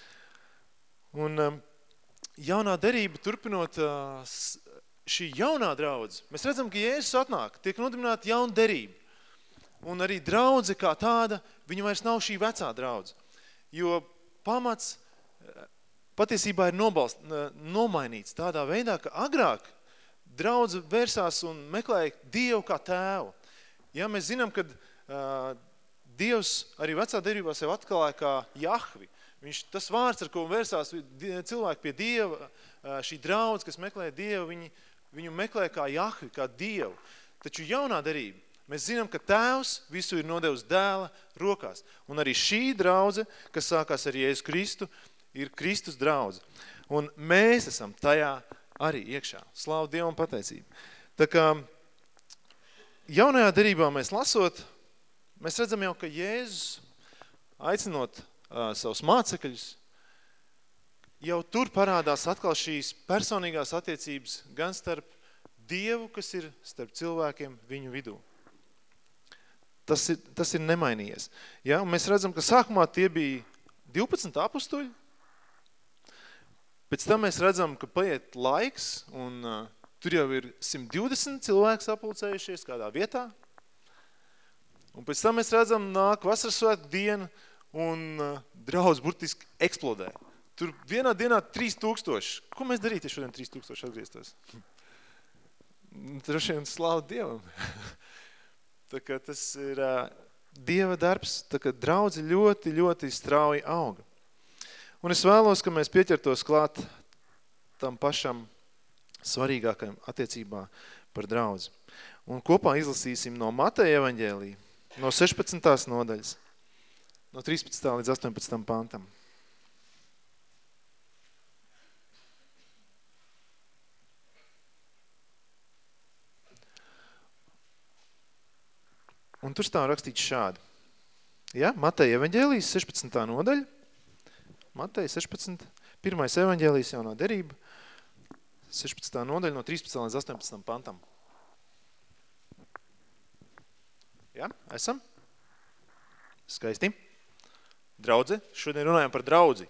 Un um, jaunā derība, turpinot uh, šī jaunā draudze, mēs redzam, ka Jēzus atnāk, tiek nodibināta jauna derība. Un arī draudze kā tāda, viņa vairs nav šī vecā draudze. Jo pamats patiesībā ir nobalst, nomainīts tādā veidā, ka agrāk draudze vērsās un meklēja Dievu kā tēvu. Ja, mēs zinām, ka uh, Dievs arī vecā derībā sev atklāja kā Jahvi. Viņš, tas vārds, ar ko vērsās cilvēki pie Dieva, šī draudze, kas meklē Dievu, viņi, viņu meklē kā Jahvi, kā Dievu. Taču jaunā derība, mēs zinām, ka Tēvs visu ir nodevis dēla rokās. Un arī šī draudze, kas sākās ar Jēzus Kristu, ir Kristus draudze. Un mēs esam tajā arī iekšā. Slavu Dievu un pateicību. Tā kā jaunajā derībā mēs lasot, mēs redzam jau, ka Jēzus aicinot Uh, savus mācekļus, jau tur parādās atkal šīs personīgās attiecības gan starp Dievu, kas ir starp cilvēkiem viņu vidū. Tas ir, tas ir nemainījies. Ja? Un mēs redzam, ka sākumā tie bija divpadsmit apustuļi, pēc tam mēs redzam, ka paiet laiks, un uh, tur jau ir simt divdesmit cilvēki sapulcējušies kādā vietā, un pēc tam mēs redzam, nāk vasaras svētku diena, un uh, draudz burtiski eksplodē. Tur vienā dienā trīs tūkstoši. Ko mēs darīt, ja šodien trīs tūkstoši atgrieztos? Droši vien slāvu Dievam. Tā kā tas ir uh, Dieva darbs, tā kā draudzi ļoti, ļoti strauji auga. Un es vēlos, ka mēs pieķertos klāt tam pašam svarīgākajam attiecībā par draudzi. Un kopā izlasīsim no Mateja evaņģēlija, no sešpadsmitās nodaļas. No trīspadsmitā līdz astoņpadsmitam pantam. Un tur stāv rakstīts šādi. Ja? Mateja evaņģēlijas, sešpadsmitā nodaļa. Mateja sešpadsmit, pirmais evaņģēlijas jaunā derība, sešpadsmitā nodaļa no trīspadsmitā līdz astoņpadsmitam pantam. Ja? Esam? Skaisti. Draudze, šodien runājam par draudzi.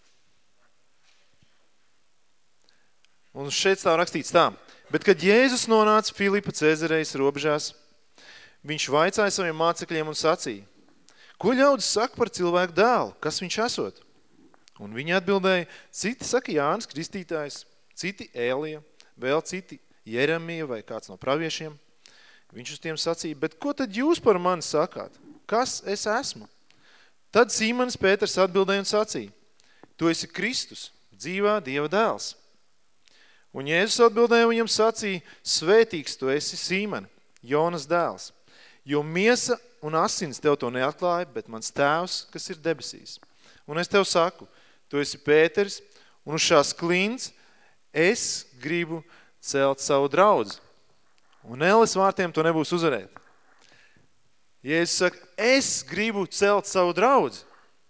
Un šeit stāv rakstīts tā. Bet, kad Jēzus nonāca Filipa Cezarejas robežās, viņš vaicāja saviem mācekļiem un sacīja, ko ļaudis saka par cilvēku dēlu, kas viņš esot? Un viņi atbildēja, citi saka Jānis Kristītājs, citi Ēlija, vēl citi Jeremija vai kāds no praviešiem. Viņš uz tiem sacīja, bet ko tad jūs par mani sakāt? Kas es esmu? Tad Sīmanis Pēters atbildēja un sacīja, tu esi Kristus, dzīvā Dieva dēls. Un Jēzus atbildēja un viņam sacīja, svētīgs tu esi Sīmani, Jonas dēls, jo miesa un asins tev to neatklāja, bet mans tēvs, kas ir debesīs. Un es tev saku, tu esi Pēters, un uz šās klints es gribu celt savu draudzi. Un ēles vārtiem to nebūs uzvarēt. Jēzus saka, es gribu celt savu draudzi.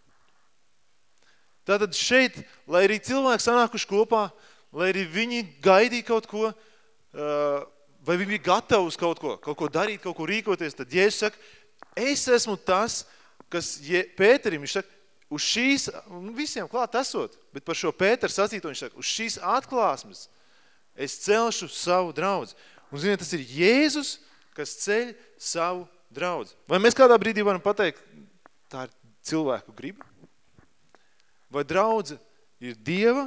Tātad šeit, lai arī cilvēki sanākuši kopā, lai arī viņi gaidīja kaut ko, vai viņi bija gatavi uz kaut ko, kaut ko darīt, kaut ko rīkoties, tad Jēzus saka, es esmu tas, kas Pēterim, viņš saka, uz šīs, visiem klāt esot, bet par šo Pēteru sacīto viņš saka, uz šīs atklāsmes es celšu savu draudzi. Un ziniet, tas ir Jēzus, kas ceļ savu draudzi. Vai mēs kādā brīdī varam pateikt, tā ir cilvēku griba? Vai draudze ir Dieva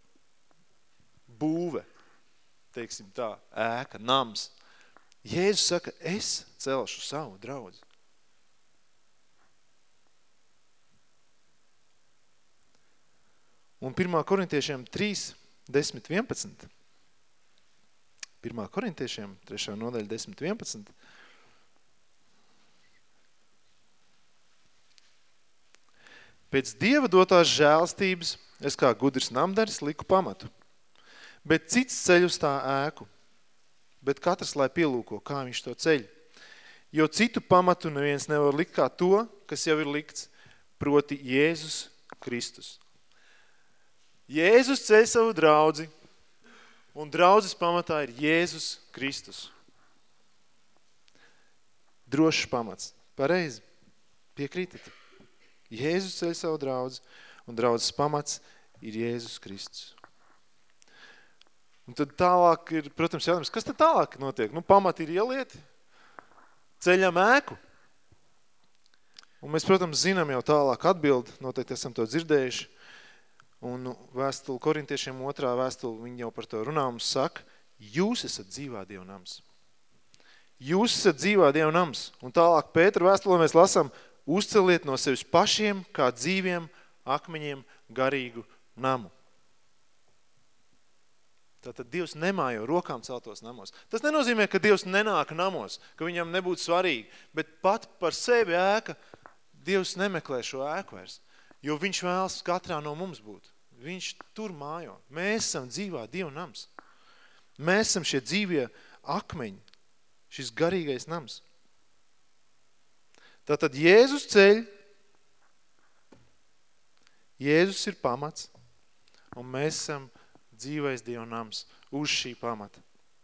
būve, teiksim tā, ēka, nams. Jēzus saka, es celšu savu draudzi. Un pirmā korintiešiem trīs, desmit, vienpadsmit. pirmā korintiešiem, trešā nodaļa, desmit, vienpadsmit. Pēc Dieva dotās žēlstības, es kā gudrs namdaris liku pamatu, bet cits ceļ uz tā ēku, bet katrs lai pielūko, kā viņš to ceļ. Jo citu pamatu neviens nevar likt kā to, kas jau ir likts, proti Jēzus Kristus. Jēzus ceļ savu draudzi, un draudzes pamatā ir Jēzus Kristus. Drošs pamats. Pareizi. Piekrītat. Jēzus ceļ savu draudzi, un draudzes pamats ir Jēzus Kristus. Un tad tālāk ir, protams, jautājums, kas tad tālāk notiek? Nu, pamati ir ielieti, ceļam ēku. Un mēs, protams, zinām jau tālāk atbildi, noteikti esam to dzirdējuši. Un vēstuli korintiešiem otrā vēstuli, viņi jau par to runā, mums saka, jūs esat dzīvā Dieva nams. Jūs esat dzīvā Dieva nams. Un tālāk Pētera vēstulē mēs lasām, uzceliet no sevis pašiem, kā dzīviem akmeņiem, garīgu namu. Tātad Dievs nemājo rokām celtos namos. Tas nenozīmē, ka Dievs nenāk namos, ka viņam nebūtu svarīgi, bet pat par sevi ēka, Dievs nemeklē šo ēku vairs. Jo viņš vēlas katrā no mums būt. Viņš tur mājo. Mēs esam dzīvā Dieva nams. Mēs esam šie dzīvie akmeņi, šis garīgais nams. Tātad Jēzus ceļ, Jēzus ir pamats, un mēs esam dzīvais Dieva nams uz šī pamata.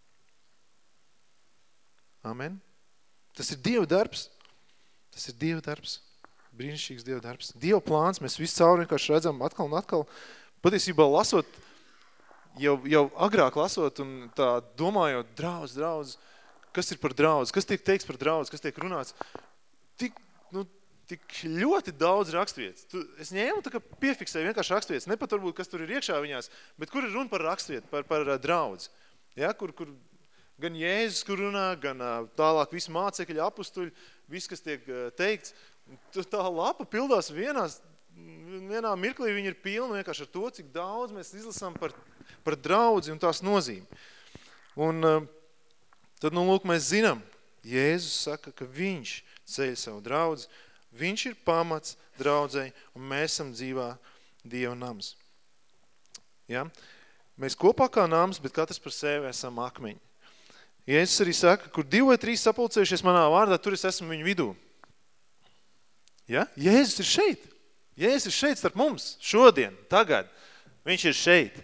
Amen. Tas ir Dieva darbs. Tas ir Dieva darbs. Brīnišķīgs Dieva darbs. Dieva plāns, mēs visi cauri vienkārši redzam atkal un atkal. Patiesībā lasot, jau, jau agrāk lasot un tā domājot, draudz, draudz, kas ir par draudz, kas tiek teiks par draudz, kas tiek runāts, tik, nu, tik ļoti daudz rakstvietas. Tu, es ņēmu tā kā piefiksēju vienkārši rakstvietas, ne pat varbūt, kas tur ir iekšā viņās, bet kur ir runa par rakstvietu, par, par draudz. Ja, kur, kur gan Jēzus, kur runā, gan tālāk visi mācekļi, apustuļi, viss, kas tiek teikts, tā lapa pildās vienās, vienā mirklī viņa ir pilna vienkārši ar to, cik daudz mēs izlasām par, par draudzi un tās nozīmi. Un tad, nu, lūk, mēs zinām, Jēzus saka, ka viņš ceļ savu draudzi, viņš ir pamats draudzei, un mēs esam dzīvā Dieva nams. Ja? Mēs kopā kā nams, bet katrs par sevi esam akmeņi. Jēzus arī saka, kur divi vai trīs sapulcējušies manā vārdā, tur es esmu viņu vidū. Ja? Jēzus ir šeit. Jēzus ir šeit starp mums. Šodien, tagad. Viņš ir šeit.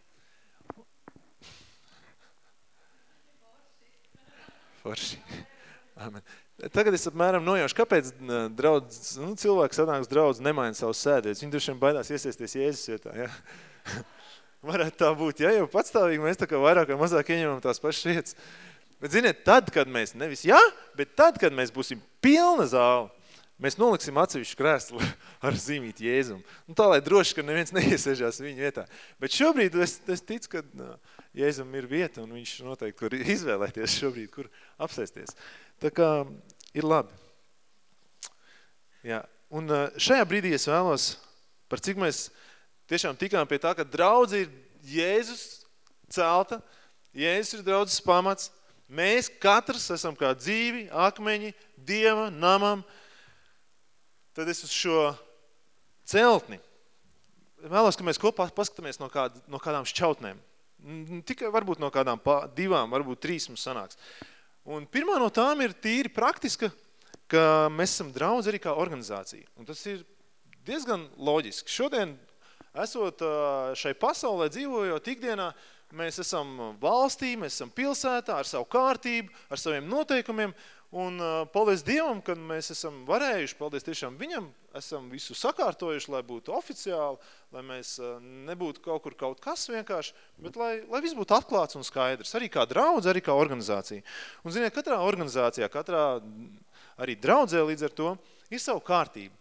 Forši. Amen. Tagad es apmēram nojaušu, kāpēc draudz, nu, cilvēks sanāks draudz nemaina savu sēdietas. Viņi droši vien baidās iesiesties Jēzus vietā. Ja? Varētu tā būt. Ja jau patstāvīgi mēs tā kā vairāk vai mazāk ieņemam tās pašas vietas. Bet ziniet, tad, kad mēs nevis jā, bet tad, kad mēs būsim pilna zāle, mēs noliksim atsevišķu krēslu ar zīmīti Jēzumu. Nu, tā, lai droši, ka neviens neiesēžās viņa vietā. Bet šobrīd es, es ticu, ka no, Jēzum ir vieta, un viņš noteikti kur izvēlēties šobrīd, kur apsēsties. Tā kā ir labi. Jā. Un šajā brīdī es vēlos, par cik mēs tiešām tikām pie tā, ka draudze ir Jēzus celta, Jēzus ir draudzes pamats, mēs katrs esam kā dzīvi, akmeņi, Dieva namam, tad es uz šo celtni vēlos, ka mēs kopā paskatāmies no, kād, no kādām šķautnēm. Tikai varbūt no kādām pa, divām, varbūt trīs mums sanāks. Un pirmā no tām ir tīri praktiska, ka mēs esam draudz arī kā organizācija. Un tas ir diezgan loģiski. Šodien, esot šai pasaulē, dzīvojot ikdienā, mēs esam valstī, mēs esam pilsētā ar savu kārtību, ar saviem noteikumiem. Un paldies Dievam, kad mēs esam varējuši, paldies tiešām viņam, esam visu sakārtojuši, lai būtu oficiāli, lai mēs nebūtu kaut kur kaut kas vienkārši, bet lai, lai viss būtu atklāts un skaidrs, arī kā draudze, arī kā organizācija. Un ziniet, katrā organizācijā, katrā arī draudzē līdz ar to ir savu kārtību.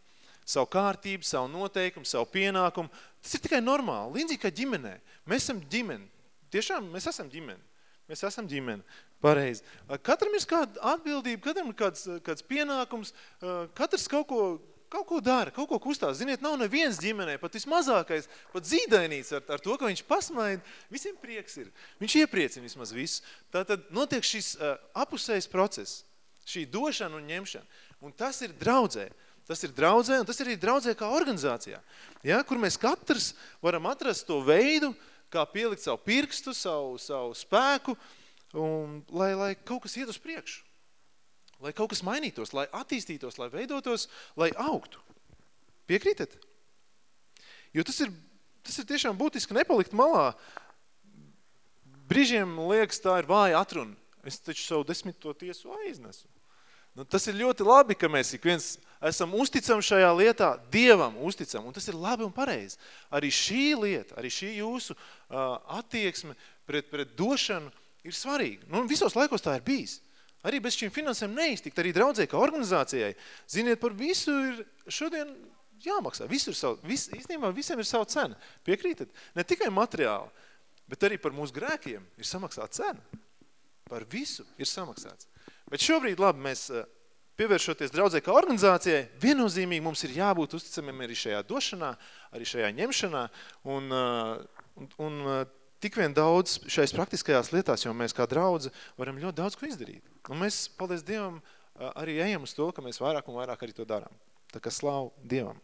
savu kārtību, savu noteikumu, savu pienākumu. Tas ir tikai normāli, līdzīgi kā ģimenē. Mēs esam ģimeni. Tiešām mēs esam ģimeni. Mēs esam ģimeni. Pareizi. Katram ir kāda atbildība, katram ir kāds, kāds pienākums, katrs kaut ko, kaut ko dara, kaut ko kustās. Ziniet, nav neviens ģimenē, pat vismazākais, pat zīdainīts ar, ar to, ka viņš pasmaida, visiem prieks ir. Viņš iepriecina vismaz visu. Tātad notiek šis uh, apusējs process, šī došana un ņemšana. Un tas ir draudzē. Tas ir draudzē, un tas ir arī draudzē kā organizācijā. Ja, kur mēs katrs varam atrast to veidu, kā pielikt savu pirkstu, savu, savu spēku, un, lai, lai kaut kas iet uz priekšu. Lai kaut kas mainītos, lai attīstītos, lai veidotos, lai augtu. Piekrītat? Jo tas ir, tas ir tiešām būtiski nepalikt malā. Brīžiem liekas, tā ir vāja atruna. Es taču savu desmito tiesu aiznesu. Nu, tas ir ļoti labi, ka mēs ik viens esam uzticami šajā lietā, Dievam uzticam, un tas ir labi un pareizi. Arī šī lieta, arī šī jūsu uh, attieksme pret, pret došanu ir svarīga. Nu, visos laikos tā ir bijis. Arī bez šīm finansēm neiztikt, arī draudzē kā organizācijai. Ziniet, par visu ir šodien jāmaksā. Visu ir savu, vis, īstenībā visiem ir savu cena. Piekrītat? Ne tikai materiāli, bet arī par mūsu grēkiem ir samaksāta cena. Par visu ir samaksāts. Bet šobrīd, labi, mēs pievēršoties draudzē kā organizācijai, viennozīmīgi mums ir jābūt uzticamiem arī šajā došanā, arī šajā ņemšanā, un, un, un tik vien daudz šais praktiskajās lietās, jo mēs kā draudze varam ļoti daudz ko izdarīt. Un mēs, paldies Dievam, arī ejam uz to, ka mēs vairāk un vairāk arī to darām. Tā kā slavu Dievam.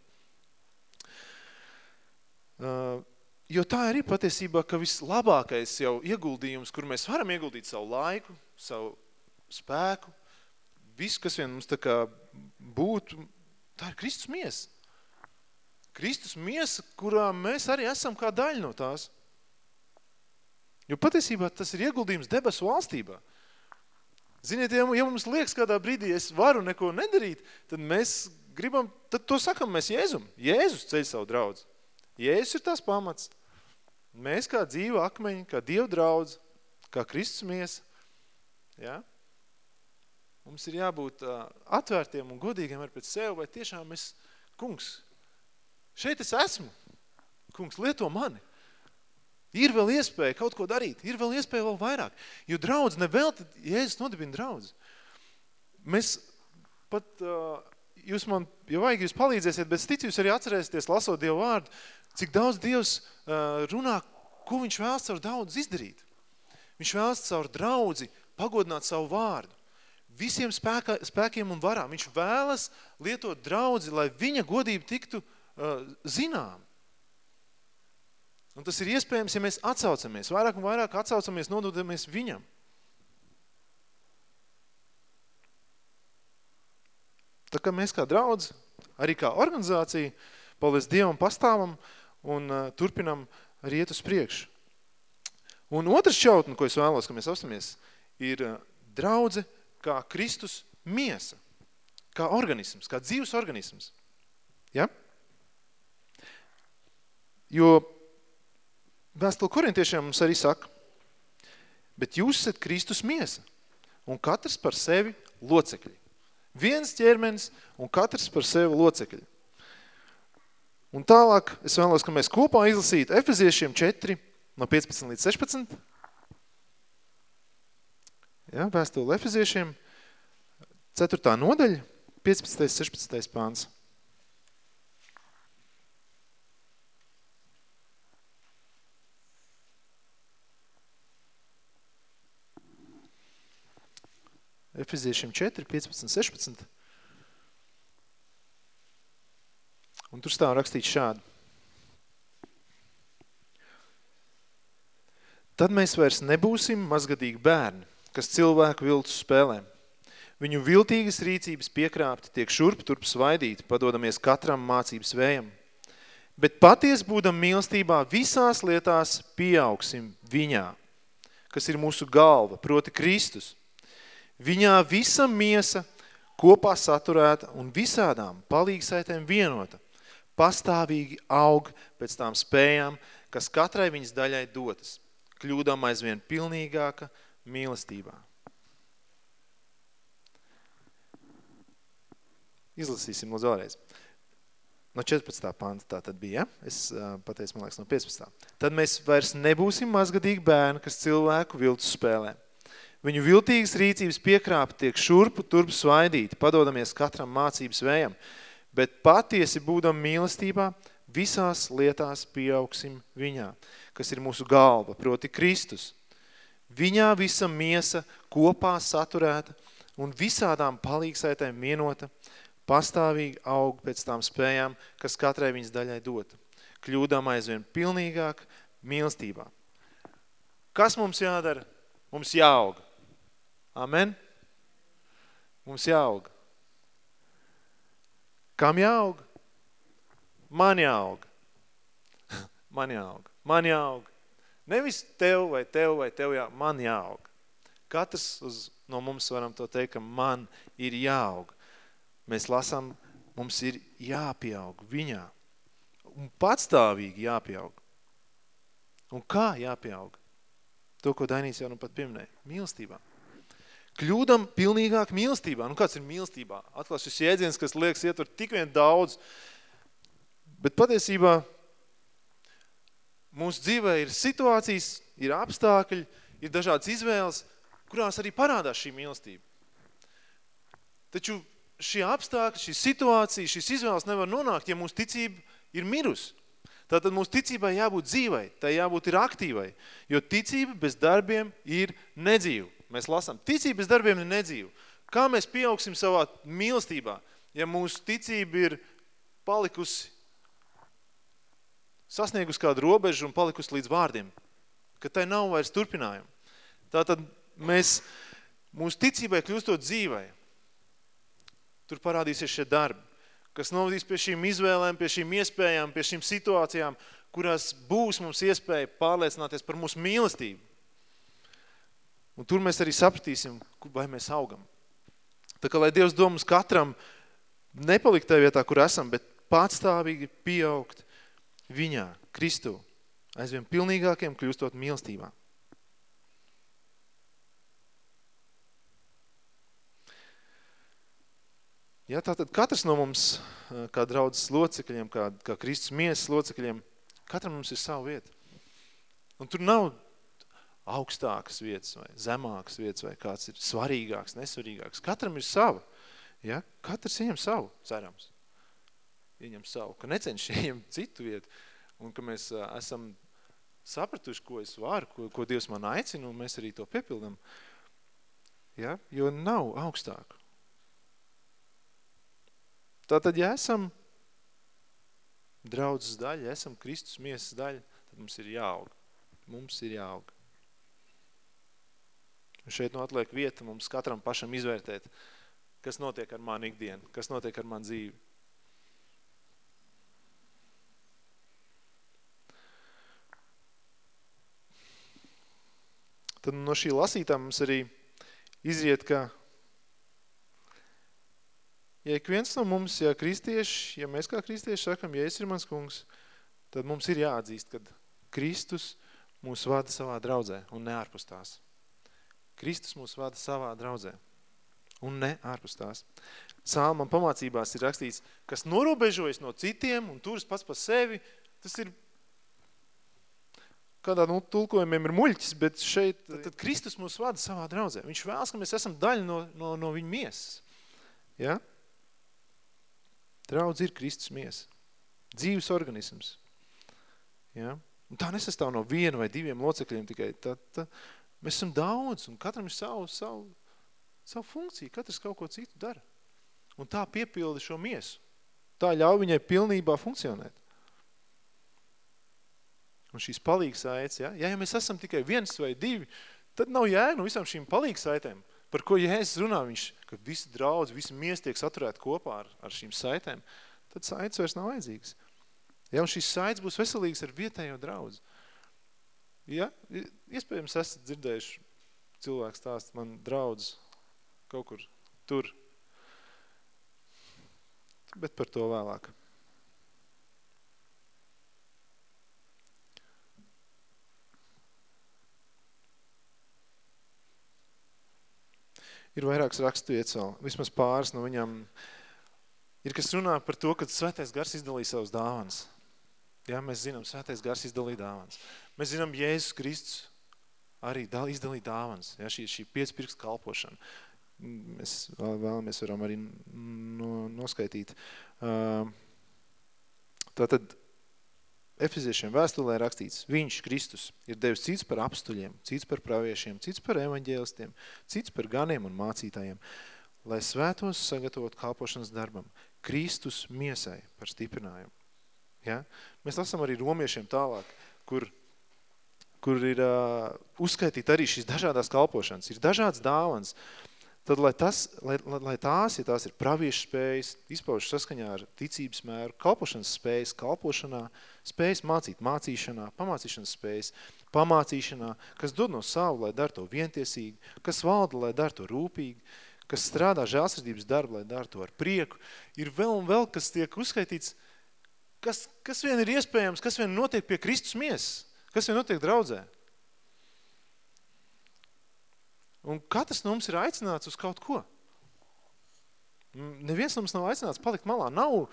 Jo tā ir patiesībā, ka vislabākais jau ieguldījums, kur mēs varam ieguldīt savu laiku, savu spēku, visu, kas vien mums tā kā būtu, tā ir Kristus miesa. Kristus miesa, kurā mēs arī esam kā daļa no tās. Jo patiesībā tas ir ieguldījums debesu valstībā. Ziniet, ja, ja mums liekas kādā brīdī, es varu neko nedarīt, tad mēs gribam, tad to sakam mēs Jēzum. Jēzus ceļ savu draudzi. Jēzus ir tās pamats. Mēs kā dzīva akmeņi, kā Dieva draudz, kā Kristus miesa, ja? Mums ir jābūt uh, atvērtiem un godīgiem ar pret sevi, vai tiešām es, kungs, šeit es esmu, kungs, lieto mani. Ir vēl iespēja kaut ko darīt, ir vēl iespēja vēl vairāk, jo draudz nevēl, tad Jēzus nodibina draudz. Mēs pat, uh, jūs man, ja vajag, jūs palīdzēsiet, bet ticu jūs arī atcerēsieties, lasot Dievu vārdu, cik daudz Dievs uh, runā, ko viņš vēlas caur daudz izdarīt. Viņš vēlas caur draudzi pagodināt savu vārdu. Visiem spēka, spēkiem un varām. Viņš vēlas lietot draudzi, lai viņa godība tiktu uh, zinām. Un tas ir iespējams, ja mēs atsaucamies, vairāk un vairāk atsaucamies, nododamies viņam. Tā kā mēs kā draudz, arī kā organizācija, paldies Dievam pastāvam un uh, turpinam arī iet uz priekšu. Un otrs šautni, ko es vēlos, ka mēs apstamies, ir uh, draudze kā Kristus miesa, kā organisms, kā dzīves organisms. Ja? Jo vēstule korintiešiem mums arī saka, bet jūs esat Kristus miesa, un katrs par sevi locekļi. Viens ķermenis, un katrs par sevi locekļi. Un tālāk es vēlos, ka mēs kopā izlasītu Efeziešiem četri, no piecpadsmit līdz sešpadsmit. Ja, vēstule Efeziešiem, ceturtā nodaļa, piecpadsmitais, sešpadsmitais pāns. Efeziešiem četri, piecpadsmit, sešpadsmit. Un tur stāv rakstīts šādi. Tad mēs vairs nebūsim mazgadīgi bērni, kas cilvēku viltus spēlēm. Viņu viltīgas rīcības piekrāpti tiek šurp turp svaidīti, padodamies katram mācības vējam. Bet paties būdam mīlestībā visās lietās pieaugsim viņā, kas ir mūsu galva, proti Kristus. Viņā visa miesa kopā saturēta un visādām palīgsaitēm vienota, pastāvīgi aug pēc tām spējām, kas katrai viņas daļai dotas, kļūdam aizvien pilnīgāka mīlestībā. Izlasīsim lūdzu vēlreiz. no četrpadsmitā panta tā tad bija, ja? Es pateicu, man liekas, no piecpadsmitā Tad mēs vairs nebūsim mazgadīgi bērni, kas cilvēku viltus spēlē. Viņu viltīgas rīcības piekrāpti tiek šurpu turpu svaidīti, padodamies katram mācības vējam, bet patiesi būdam mīlestībā, visās lietās pieaugsim viņā, kas ir mūsu galva, proti Kristus. Viņā visa miesa kopā saturēta un visādām palīgsaitēm vienota, pastāvīgi aug pēc tām spējām, kas katrai viņas daļai dota. Kļūdām aizvien pilnīgāk mīlestībā. Kas mums jādara? Mums jāaug. Amen? Mums jāaug. Kam jāaug? Man jāaug. Man jāaug. Man jāaug. Nevis tev vai tev vai tev jāaug. Man jāaug. Katrs uz, no mums varam to teikt, ka man ir jāaug. Mēs lasām, mums ir jāpieaug viņā. Un patstāvīgi jāpieaug. Un kā jāpieaug? To, ko Dainīs jau nu pat pieminēja. Mīlestībā. Kļūdam pilnīgāk mīlestībā. Nu, kāds ir mīlestībā? Atkal šis jēdziens, kas liekas ietver tik vien daudz. Bet patiesībā mūsu dzīvē ir situācijas, ir apstākļi, ir dažādas izvēles, kurās arī parādās šī mīlestība. Taču šie apstākļi, šī situācija, šīs izvēles nevar nonākt, ja mūsu ticība ir mirusi. Tātad mūsu ticībai jābūt dzīvai, tai jābūt ir aktīvai, jo ticība bez darbiem ir nedzīva. Mēs lasām, ticība bez darbiem ir nedzīva. Kā mēs pieaugsim savā mīlestībā, ja mūsu ticība ir palikusi, sasniegusi kādu robežu un palikusi līdz vārdiem, ka tai nav vairs turpinājumu. Tātad mēs, mūsu ticībai kļūstot dzīvai, tur parādīsies šie darbi, kas novadīs pie šīm izvēlēm, pie šīm iespējām, pie šīm situācijām, kurās būs mums iespēja pārliecināties par mūsu mīlestību. Un tur mēs arī sapratīsim, vai mēs augam. Tā kā, lai Dievs dod mums katram nepalikt tajā vietā, kur esam, bet patstāvīgi pieaugt viņā, Kristū, aizvien pilnīgākiem kļūstot mīlestībā. Ja, tātad katrs no mums, kā draudzes locekļiem, kā, kā Kristus miesas locekļiem, katram mums ir sava vieta. Un tur nav augstākas vietas vai zemākas vietas vai kāds ir svarīgāks, nesvarīgāks. Katram ir sava. Ja? Katrs ieņem savu, cerams. Ieņem savu, ka necenš ieņem citu vietu. Un ka mēs uh, esam sapratuši, ko es varu, ko, ko Dievs man aicina, un mēs arī to piepildam. Ja? Jo nav augstāk. Tātad, ja esam draudzes daļa, ja esam Kristus miesas daļa, tad mums ir jāaug. Mums ir jāaug. Un šeit nu atliek vieta mums katram pašam izvērtēt, kas notiek ar manu ikdienu, kas notiek ar manu dzīvi. Tad no šī lasītā mums arī izriet, ka ja ik viens no mums, ja kristieši, ja mēs kā kristieši sakam, ja es ir mans kungs, tad mums ir jāatzīst, ka Kristus mūs vada savā draudzē un ne ārpus tās. Kristus mūs vada savā draudzē un ne ārpus tās. Salmam pamācībās ir rakstīts, kas norobežojas no citiem un turas pats pa sevi, tas ir, kādā nu, tulkojumiem ir muļķis, bet šeit, tad Kristus mūs vada savā draudzē. Viņš vēlas, ka mēs esam daļa no, no, no viņa miesas. Ja? Draudz ir Kristus miesa. Dzīves organisms. Ja? Un tā nesastāv no viena vai diviem locekļiem tikai. Tā, tā, mēs esam daudz un katram ir savu, savu, savu funkciju. Katrs kaut ko citu dara. Un tā piepilda šo miesu. Tā ļauj viņai pilnībā funkcionēt. Un šīs palīgsaites, ja? Ja, ja mēs esam tikai viens vai divi, tad nav jēga no visām šīm palīgsaitēm. Par ko Jēzus runā, viņš, ka visi draudz, visi miesi tiek saturēti kopā ar, ar šīm saitēm, tad saites vairs nav vajadzīgas. Ja, un šīs saites būs veselīgas ar vietējo draudzi. Ja, iespējams esat dzirdējuši cilvēks stāst, man draudz kaut kur tur, bet par to vēlāk. Ir vairākas raksturvietas vēl, vismaz pāris no viņām Ir, kas runā par to, ka Svētais Gars izdalīja savus dāvanas. Jā, mēs zinām, Svētais Gars izdalīja dāvanas. Mēs zinām, Jēzus Kristus arī izdalīja dāvanas. Jā, šī, šī piecpirkstu kalpošana. Mēs vēlamies varam arī no, noskaitīt. Tātad Efeziešiem vēstulē rakstīts, viņš, Kristus, ir devis cits par apstuļiem, cits par praviešiem, cits par evaņģēlistiem, cits par ganiem un mācītājiem, lai svētos sagatavot kalpošanas darbam, Kristus miesai par stiprinājumu. Ja? Mēs lasām arī romiešiem tālāk, kur, kur ir uh, uzskaitīt arī šīs dažādās kalpošanas, ir dažāds dāvans. Tad, lai, tas, lai, lai tās, ja tās ir praviešu spējas, izpaužas saskaņā ar ticības mēru, kalpošanas spējas, kalpošanā, spējas mācīt mācīšanā, pamācīšanas spējas, pamācīšanā, kas dod no savu, lai dar to vientiesīgi, kas valda, lai dar to rūpīgi, kas strādā žēlsirdības darbu, lai dar to ar prieku. Ir vēl un vēl, kas tiek uzskaitīts, kas, kas vien ir iespējams, kas vien notiek pie Kristus miesas, kas vien notiek draudzē. Un katrs no mums ir aicināts uz kaut ko. Neviens no mums nav aicināts palikt malā. Nav,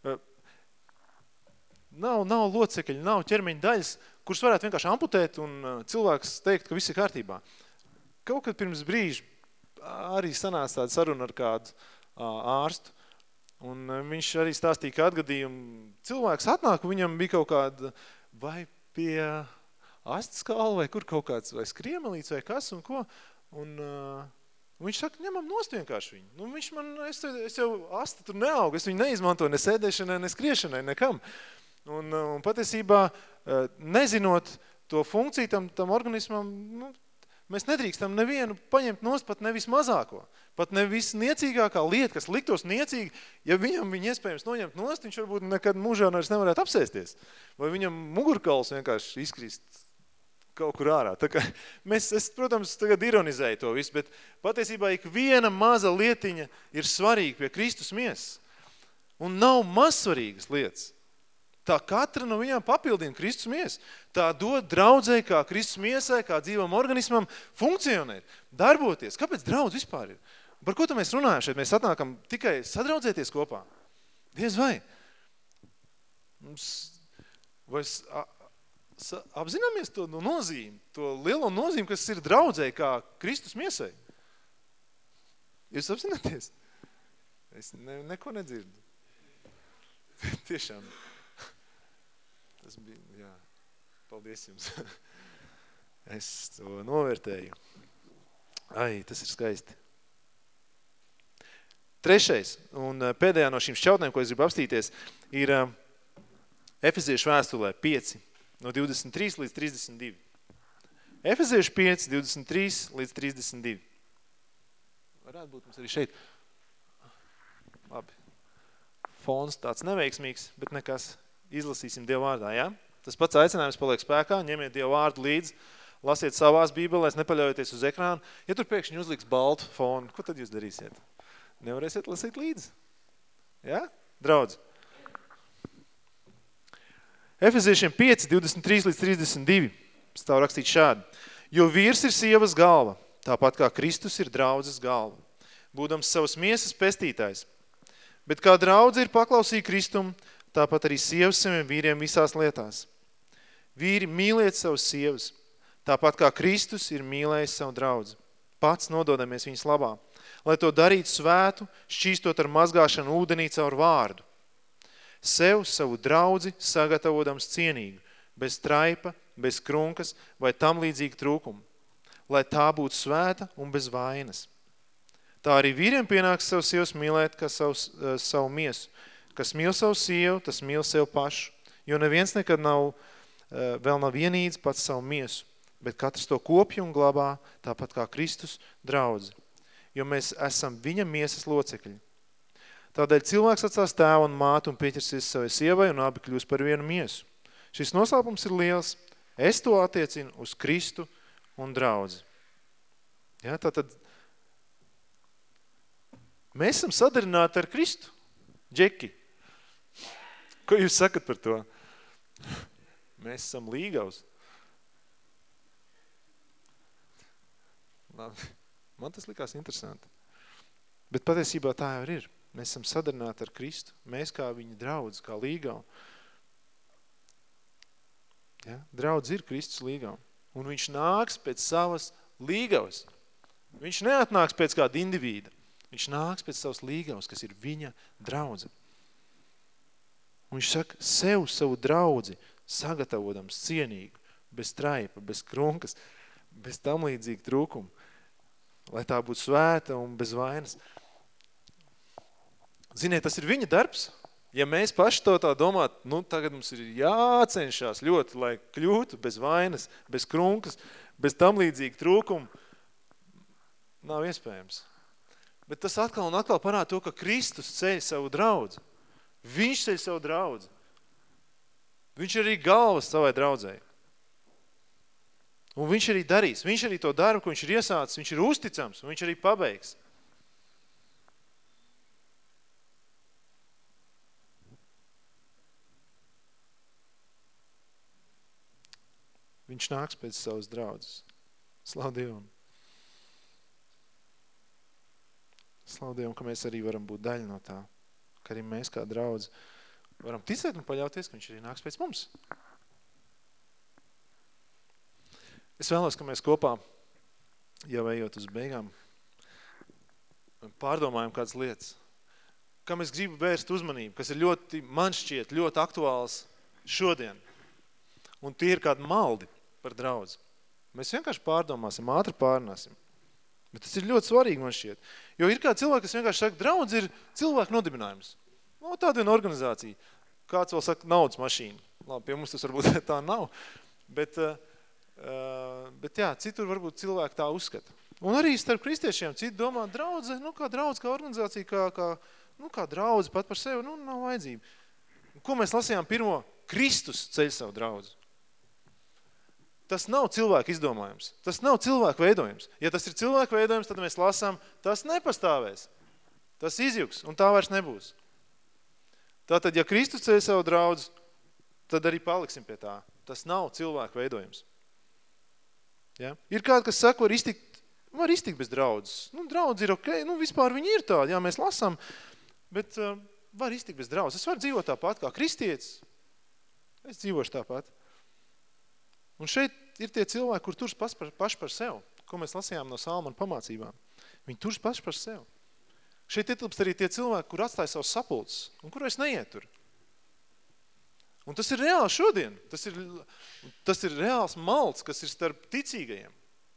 nav, nav locekļi, nav ķermeņa daļas, kuras varētu vienkārši amputēt un cilvēks teikt, ka viss ir kārtībā. Kaut kad pirms brīža arī sanāca tāda saruna ar kādu ārstu, un viņš arī stāstīja, ka atgadījumu cilvēks atnāk, un viņam bija kaut kāda vai pie astes kaula, vai kur kaut kāds, vai skriemelīts, vai kas un ko. Un uh, viņš saka, ņemam nost vienkārši viņu. Nu, viņš man, es, es jau asta tur neaugu, es viņu neizmantoju ne sēdēšanai, ne skriešanai, nekam. Un, un patiesībā, uh, nezinot to funkciju tam, tam organismam, nu, mēs nedrīkstam nevienu paņemt nost pat nevis mazāko. Pat nevis niecīgākā lieta, kas liktos niecīgi, ja viņam viņa iespējams noņemt nost, viņš varbūt nekad mūžā vairs nevarētu apsēsties. Vai viņam mugurkauls vienkārši izkrist kaut kur ārā. Tā kā mēs, es, protams, tagad ironizēju to visu, bet patiesībā ik viena maza lietiņa ir svarīga pie Kristus miesas. Un nav mazsvarīgas lietas. Tā katra no viņām papildina Kristus miesu. Tā dod draudzei, kā Kristus miesai, kā dzīvam organismam funkcionēt, darboties. Kāpēc draudz vispār ir? Par ko tā mēs runājam šeit? Mēs atnākam tikai sadraudzēties kopā. Diez vai? Mums, vai apzināmies to nozīmi, to lielo nozīmi, kas ir draudzē kā Kristus miesai. Jūs apzināties? Es ne, neko nedzirdu. Tiešām. Tas bija, jā, paldies jums. Es to novērtēju. Ai, tas ir skaisti. Trešais un pēdējā no šīm šķautnēm, ko es gribu apstīties, ir Efeziešu vēstulē pieci. No divdesmit trīs līdz trīsdesmit divi. Efeziešu pieci, divdesmit trīs līdz trīsdesmit divi. Varētu būt mums arī šeit. Labi. Fons tāds neveiksmīgs, bet nekas. Izlasīsim Dievu vārdā, ja? Tas pats aicinājums paliek spēkā, ņemiet Dievu vārdu līdzi, lasiet savās bībelēs, nepaļaujoties uz ekrānu. Ja tur pēkšņi uzliks baltu fonu, ko tad jūs darīsiet? Nevarēsiet lasīt līdzi. Ja? Draudz. Efeziešiem pieci, divdesmit trīs līdz trīsdesmit divi stāv rakstīt šādi. Jo vīrs ir sievas galva, tāpat kā Kristus ir draudzes galva, būdams savas miesas pestītājs. Bet kā draudze ir paklausīja Kristum, tāpat arī sievas saviem vīriem visās lietās. Vīri, mīliet savus sievas, tāpat kā Kristus ir mīlējis savu draudzi. Pats nododamies viņas labā, lai to darītu svētu, šķīstot ar mazgāšanu ūdenī caur vārdu. Sev, savu draudzi, sagatavotams cienīgu, bez traipa, bez krunkas vai tam līdzīgi trūkumu, lai tā būtu svēta un bez vainas. Tā arī vīriem pienāks savu sievas mīlēt, kā savu, savu miesu. Kas mīl savu sievu, tas mīl sev pašu, jo neviens nekad nav, vēl nav vienīdz pats savu miesu, bet katrs to kopja un glabā, tāpat kā Kristus draudzi, jo mēs esam viņa miesas locekļi. Tādēļ cilvēks atstās tēvu un mātu un pieķersies savai sievai un abi kļūs par vienu miesu. Šis noslēpums ir liels. Es to attiecinu uz Kristu un draudzi. Ja, tātad mēs esam sadarināti ar Kristu. Džeki, ko jūs sakat par to? Mēs esam līgavs. Man tas likās interesanti. Bet patiesībā tā jau ir. Mēs esam sadarināti ar Kristu. Mēs kā viņa draudz, kā līgava. Ja? Draudz ir Kristus līgava. Un viņš nāks pēc savas līgavas. Viņš neatnāks pēc kāda indivīda. Viņš nāks pēc savas līgavas, kas ir viņa draudze. Un viņš saka, sev savu draudzi sagatavotams cienīgu, bez traipa, bez krunkas, bez tam līdzīga trūkuma, lai tā būtu svēta un bez vainas. Ziniet, tas ir viņa darbs. Ja mēs paši to tā domāt, nu tagad mums ir jācenšās ļoti, lai kļūtu bez vainas, bez krunkas, bez tam līdzīga trūkuma, nav iespējams. Bet tas atkal un atkal parāda to, ka Kristus ceļ savu draudzi. Viņš ceļ savu draudzi. Viņš ir arī galvas savai draudzei. Un viņš arī darīs. Viņš arī to darbu, ko viņš ir iesācis, viņš ir uzticams, un viņš arī pabeigs. Viņš nāks pēc savas draudzes. Slavu Dievam. Slavu Dievam, ka mēs arī varam būt daļa no tā. Ka arī mēs kā draudzi varam ticēt un paļauties, ka viņš arī nāks pēc mums. Es vēlos, ka mēs kopā, jau ejot uz beigām, pārdomājam kādas lietas, kam es gribu vērst uzmanību, kas ir ļoti, man šķiet, ļoti aktuāls šodien. Un tie ir kādi maldi par draudzi. Mēs vienkārši pārdomāsim, ātri pārnāsim. Bet tas ir ļoti svarīgi, man šķiet. Jo ir kādi cilvēki, kas vienkārši saka, draudz ir cilvēku nodibinājums. No, tāda viena organizācija. Kāds vēl saka, naudas mašīna. Labi, pie mums tas varbūt tā nav. Bet, uh, bet jā, citur varbūt cilvēki tā uzskata. Un arī starp kristiešiem citi domā, draudze, nu kā draudze, kā organizācija, kā, kā, nu kā draudze pat par sevi, nu nav vajadzība. Un ko mēs lasījām pirmo? Kristus ceļ savu draudzi. Tas nav cilvēku izdomājums. Tas nav cilvēku veidojums. Ja tas ir cilvēku veidojums, tad mēs lasām, tas nepastāvēs. Tas izjuks, un tā vairs nebūs. Tātad, ja Kristus ceļ savu draudzi, tad arī paliksim pie tā. Tas nav cilvēku veidojums. Ja? Ir kādi, kas saka, var iztikt, var iztikt bez draudzes. Nu, draudz ir ok, nu, vispār viņi ir tādi, jā, mēs lasām, bet uh, var iztikt bez draudzes. Es varu dzīvot tāpat kā kristietis. Es dzīvošu tāpat. Un šeit ir tie cilvēki, kur turs paši par sev, ko mēs lasījām no Salmona pamācībām. Viņi turs paši par sev. Šeit ietilpst arī tie cilvēki, kur atstāja savus sapulces un kur es neietur. Un tas ir reāli šodien. Tas ir, tas ir reāls malds, kas ir starp ticīgajiem.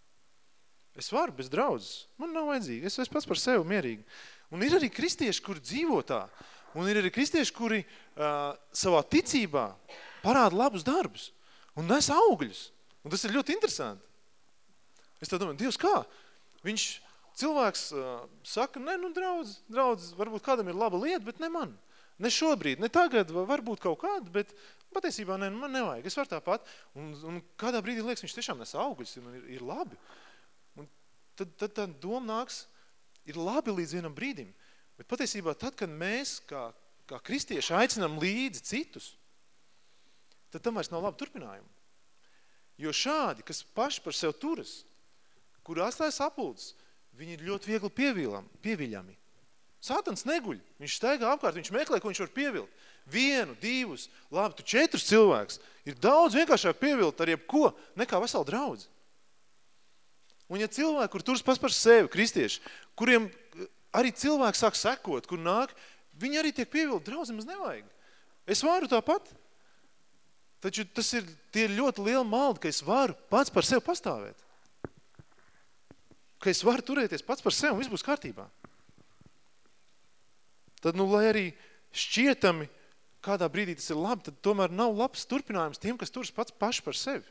Es varu bez draudzes. Man nav vajadzīgi. Es esmu pats par sevi mierīgi. Un ir arī kristieši, kuri dzīvo tā. Un ir arī kristieši, kuri uh, savā ticībā parāda labus darbus. Un nes augļus. Un tas ir ļoti interesanti. Es tā domāju, Dievs, kā? Viņš, cilvēks uh, saka, ne, nu, draudz, draudz, varbūt kādam ir laba lieta, bet ne man. Ne šobrīd, ne tagad, varbūt kaut kāda, bet patiesībā ne, man nevajag. Es varu tāpat. Un, un kādā brīdī liekas, viņš tiešām nes augļus un ir, ir labi. Un tad, tad tā doma nāks, ir labi līdz vienam brīdim. Bet patiesībā tad, kad mēs kā, kā kristieši aicinām līdzi citus, tad tam vairs nav labi turpinājumu. Jo šādi, kas paši par sev turas, kur atstāja sapulces, viņi ir ļoti viegli pievilam, pieviļami. Sātans neguļ, viņš staigā apkārt, viņš meklē, ko viņš var pievilt. Vienu, divus, labi, tu četrus cilvēks. Ir daudz vienkāršāk pievilt ar jebko, nekā vesela draudze. Un ja cilvēki, kur turas pas par sevi, kristieši, kuriem arī cilvēki sāk sekot, kur nāk, viņi arī tiek pievilt, draudze maz nevajag. Es varu tāpat. Taču tas ir, tie ir ļoti liela malda, ka es varu pats par sevi pastāvēt. Ka es varu turēties pats par sevi un viss būs kārtībā. Tad, nu, lai arī šķietami kādā brīdī tas ir labi, tad tomēr nav labs turpinājums tiem, kas turas pats paši par sevi.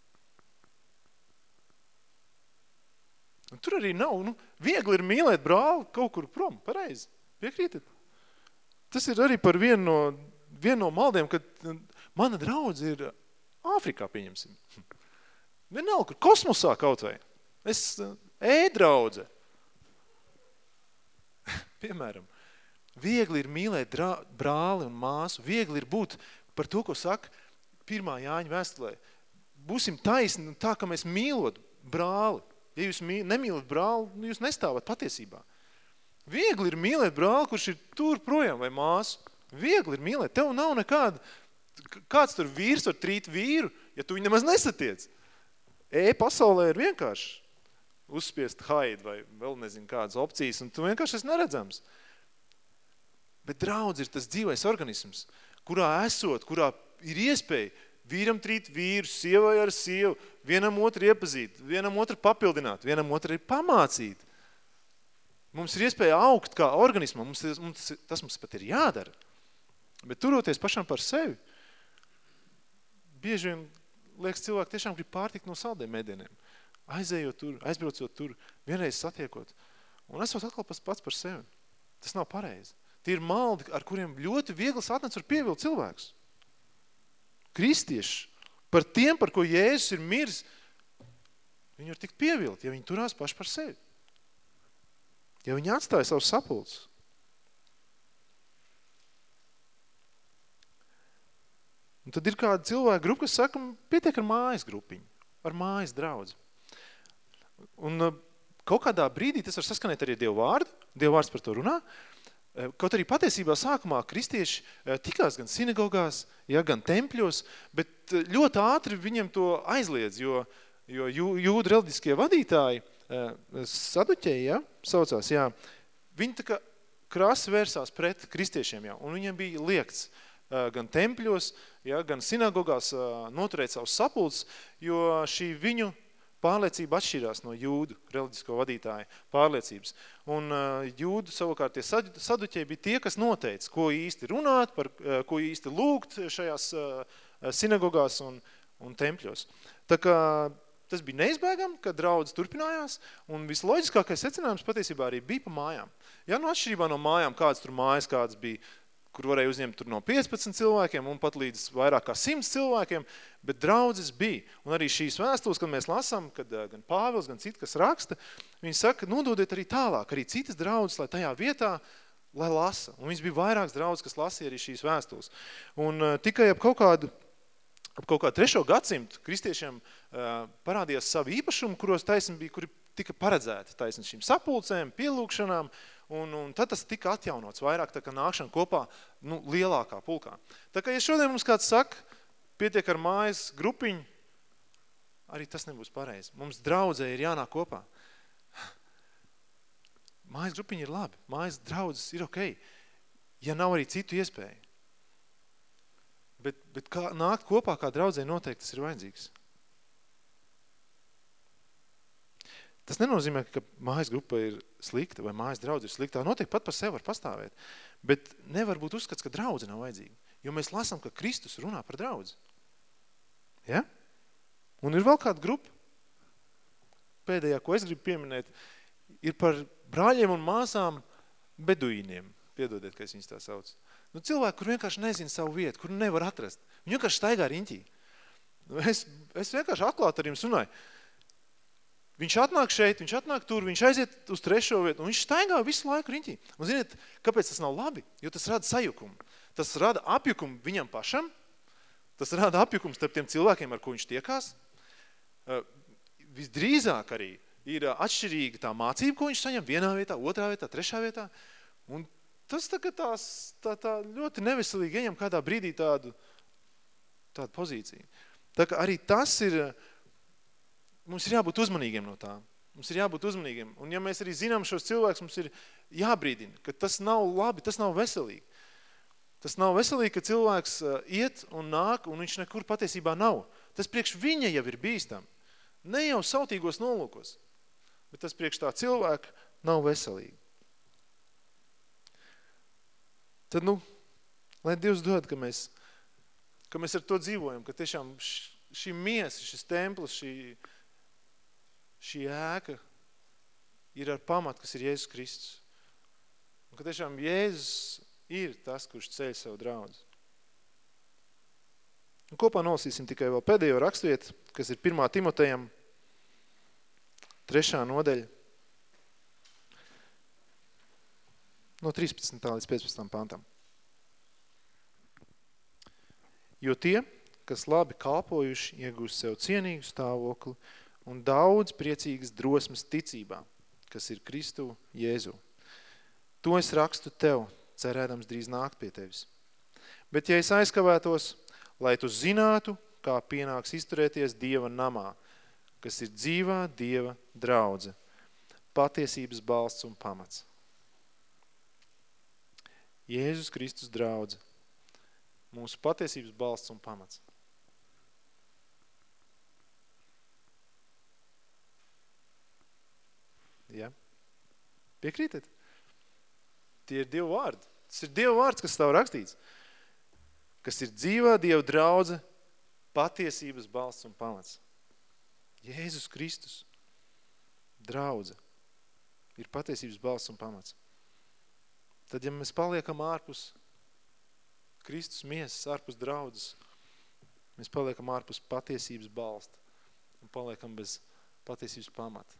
Un tur arī nav, nu, viegli ir mīlēt brāli kaut kur prom, pareizi. Piekrītat? Tas ir arī par vienu no, vienu no maldiem, kad mana draudze ir Āfrikā, pieņemsim. Vienalga, kur kosmosā kaut vai. Es ēdraudze. Piemēram, viegli ir mīlēt drā, brāli un māsu, viegli ir būt par to, ko saka pirmā Jāņa vēstulē. Būsim taisni tā, ka mēs mīlot brāli. Ja jūs mī, nemīlat brāli, jūs nestāvat patiesībā. Viegli ir mīlēt brāli, kurš ir tur projām vai māsu. Viegli ir mīlēt. Tev nav nekāda, kāds tur vīrs var trīt vīru, ja tu viņu nemaz nesatiec. E, pasaulē ir vienkārši uzspiest haidu vai vēl nezinu kādas opcijas, un tu vienkārši esi neredzams. Bet draudz ir tas dzīvais organisms, kurā esot, kurā ir iespēja vīram trīt vīru, sievai ar sievu, vienam otru iepazīt, vienam otru papildināt, vienam otru ir pamācīt. Mums ir iespēja augt kā organismam, mums, mums, tas mums pat ir jādara. Bet turoties pašam par sevi, bieži vien, liekas, cilvēki tiešām grib pārtikt no saldiem mēdieniem. Aizējot tur, aizbraucot tur, vienreiz satiekot. Un esot atkal pats par sevi. Tas nav pareizi. Tie ir maldi, ar kuriem ļoti viegli satnēc var pievilt cilvēkus. Kristieši, par tiem, par ko Jēzus ir miris, viņi var tikt pievilt, ja viņi turās paši par sevi. Ja viņi atstāja savus sapulces. Un tad ir kāda cilvēka grupa, kas saka, pietiek ar mājas grupiņu, ar mājas draudzi. Un kaut kādā brīdī tas var saskanēt arī Dievu vārdu, Dievu vārds par to runā. Kaut arī patiesībā sākumā kristieši tikās gan sinagogās, ja, gan tempļos, bet ļoti ātri viņiem to aizliedz, jo, jo jūdu reliģiskie vadītāji, saduķēji, ja, saucās, jā, viņi tā kā krasi vērsās pret kristiešiem, jā, un viņiem bija liekts gan tempļos, ja, gan sinagogās noturēt savus sapulces, jo šī viņu pārliecība atšķirās no jūdu reliģisko vadītāju pārliecības. Un uh, jūdu savukārt tie saduķēji bija tie, kas noteica, ko īsti runāt, par ko īsti lūgt šajās uh, sinagogās un, un tempļos. Tā kā tas bija neizbēgami, ka draudz turpinājās, un visloģiskākais secinājums patiesībā arī bija pa mājām. Ja, no atšķirībā no mājām, kāds tur mājas, kāds bija, kur varēja uzņemt tur no piecpadsmit cilvēkiem un pat līdz vairāk kā simts cilvēkiem, bet draudzes bija. Un arī šīs vēstules, kad mēs lasām, kad gan Pāvils, gan citi, kas raksta, viņi saka, nododiet arī tālāk, arī citas draudzes, lai tajā vietā, lai lasa. Un viņas bija vairākas draudzes, kas lasīja arī šīs vēstules. Un uh, tikai ap kaut kādu, ap kaut kādu trešo gadsimtu kristiešiem uh, parādījās savi īpašumi, kuros taisni bija, kuri tika paredzēti taisni šīm sapulcēm, pielūkšanām, Un, un tad tas tika atjaunots vairāk, tā kā nākšana kopā, nu, lielākā pulkā. Tā kā, ja šodien mums kāds saka, pietiek ar mājas grupiņu, arī tas nebūs pareizi. Mums draudzē ir jānāk kopā. Mājas grupiņa ir labi, mājas draudzes ir okei, ja nav arī citu iespēju. Bet, bet kā, nākt kopā kā draudzē noteikti tas ir vajadzīgs. Tas nenozīmē, ka mājas grupa ir slikta vai mājas draudze ir slikta. Noteikti pat par sevi var pastāvēt. Bet nevar būt uzskats, ka draudze nav vajadzīga. Jo mēs lasām, ka Kristus runā par draudzi. Ja? Un ir vēl kāda grupa, pēdējā, ko es gribu pieminēt, ir par brāļiem un māsām beduīniem. Piedodiet, ka es viņus tā sauc. Nu, cilvēki, kur vienkārši nezina savu vietu, kur nevar atrast. Viņi vienkārši staigā riņķī. Es, es vienkārši atklāt ar jums runāju. Viņš atnāk šeit, viņš atnāk tur, viņš aiziet uz trešo vietu, un viņš staigā visu laiku riņķī. Un ziniet, kāpēc tas nav labi? Jo tas rada sajukumu. Tas rada apjukumu viņam pašam, tas rada apjukumu starp tiem cilvēkiem, ar ko viņš tiekās. Visdrīzāk arī ir atšķirīga tā mācība, ko viņš saņem vienā vietā, otrā vietā, trešā vietā. Un tas tā, tās, tā, tā ļoti neveselīgi ieņem kādā brīdī tādu, tādu pozīciju. Tā kā arī tas ir... Mums ir jābūt uzmanīgiem no tā. Mums ir jābūt uzmanīgiem. Un ja mēs arī zinām šos cilvēkus, mums ir jābrīdina, ka tas nav labi, tas nav veselīgi. Tas nav veselīgi, ka cilvēks iet un nāk, un viņš nekur patiesībā nav. Tas priekš viņa jau ir bīstam. Ne jau sautīgos nolūkos, bet tas priekš tā cilvēka nav veselīgi. Tad, nu, lai Dievs dod, ka mēs, ka mēs ar to dzīvojam, ka tiešām šī miesa, šis templis, šī šī ēka ir ar pamatu, kas ir Jēzus Kristus. Un ka tiešām Jēzus ir tas, kurš ceļ savu draudzi. Un kopā nolasīsim tikai vēl pēdējo raksturvietu, kas ir pirmā Timotejam, trešā nodaļa, no trīspadsmitā līdz piecpadsmitam pantam. Jo tie, kas labi kalpojuši, iegūst sev cienīgu stāvokli, un daudz priecīgas drosmes ticībā, kas ir Kristu Jēzu. To es rakstu tev, cerēdams drīz nākt pie tevis. Bet ja es aizkavētos, lai tu zinātu, kā pienāks izturēties Dieva namā, kas ir dzīvā Dieva draudze, patiesības balsts un pamats. Jēzus Kristus draudze, mūsu patiesības balsts un pamats. Ja? Piekrītat? Tie ir Dieva vārdi. Tas ir Dieva vārds, kas stāv rakstīts. Kas ir dzīvā Dieva draudze, patiesības balsts un pamats. Jēzus Kristus, draudze, ir patiesības balsts un pamats. Tad, ja mēs paliekam ārpus Kristus miesas, ārpus draudzes, mēs paliekam ārpus patiesības balsta un paliekam bez patiesības pamata.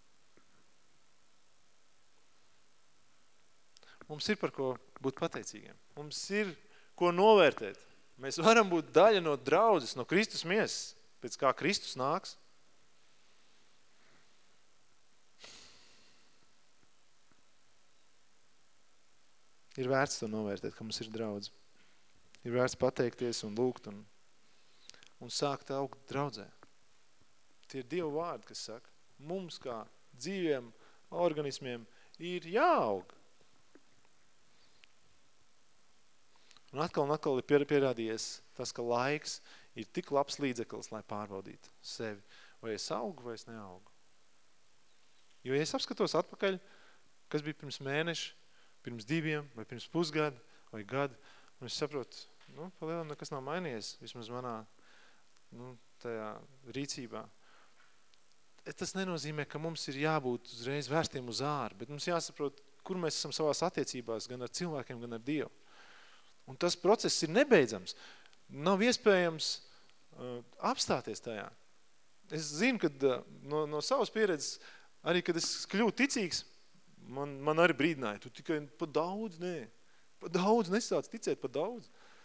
Mums ir par ko būt pateicīgiem. Mums ir ko novērtēt. Mēs varam būt daļa no draudzes, no Kristus miesas, pēc kā Kristus nāks. Ir vērts to novērtēt, ka mums ir draudze. Ir vērts pateikties un lūgt un, un sākt augt draudzē. Tie ir Dieva vārdi, kas saka, mums kā dzīviem organismiem ir jāaug. Un atkal un atkal ir pierādījies tas, ka laiks ir tik labs līdzeklis, lai pārbaudītu sevi. Vai es augu, vai es neaugu. Jo, ja es apskatos atpakaļ, kas bija pirms mēneša, pirms diviem, vai pirms pusgada, vai gadu, un es saprotu, nu, palielam nekas nav mainījies, vismaz manā, nu, tajā rīcībā. Tas nenozīmē, ka mums ir jābūt uzreiz vērstiem uz āru, bet mums jāsaprot, kur mēs esam savās attiecībās, gan ar cilvēkiem, gan ar Dievu. Un tas process ir nebeidzams. Nav iespējams uh, apstāties tajā. Es zinu, ka uh, no, no savas pieredzes, arī kad es kļūtu ticīgs, man, man arī brīdināja, tu tikai pa daudz, nē, pa daudz nesāc ticēt, pa daudz.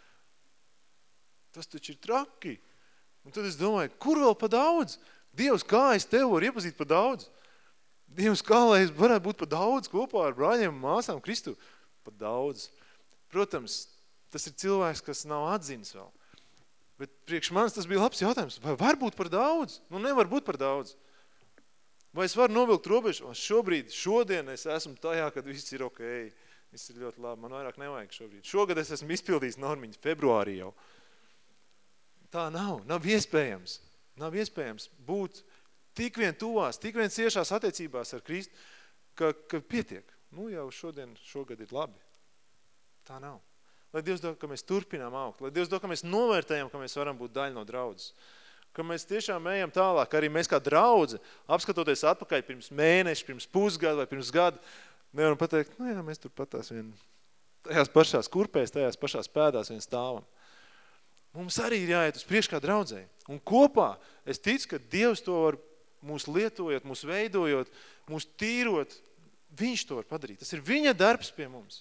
Tas taču ir traki. Un tad es domāju, kur vēl pa daudz? Dievs, kā es tev varu iepazīt pa daudz? Dievs, kā lai es varētu būt pa daudz kopā ar brāļiem un māsām Kristu? Pa daudz. Protams, tas ir cilvēks, kas nav atzinis vēl. Bet priekš manis tas bija labs jautājums. Vai var būt par daudz? Nu, nevar būt par daudz. Vai es varu novilkt robežu? Šobrīd, šodien es esmu tajā, kad viss ir ok. Viss ir ļoti labi. Man vairāk nevajag šobrīd. Šogad es esmu izpildījis normiņas februārī jau. Tā nav. Nav iespējams. Nav iespējams būt tik vien tuvās, tik vien ciešās attiecībās ar Kristu, ka, ka pietiek. Nu, jau šodien, šogad ir labi. Tā nav. Lai Dievs dod, ka mēs turpinām augt. Lai Dievs dod, ka mēs novērtējam, ka mēs varam būt daļa no draudzes. Ka mēs tiešām ejam tālāk, arī mēs kā draudze, apskatoties atpakaļ pirms mēneša, pirms pusgada vai pirms gada, nevaram pateikt, nu jā, mēs tur patās vien tajās pašās kurpēs, tajās pašās pēdās vien stāvam. Mums arī ir jāiet uz priekšu kā draudzei. Un kopā es ticu, ka Dievs to var mūs lietojot, mūs veidojot, mūs tīrot. Viņš to var padarīt. Tas ir viņa darbs pie mums.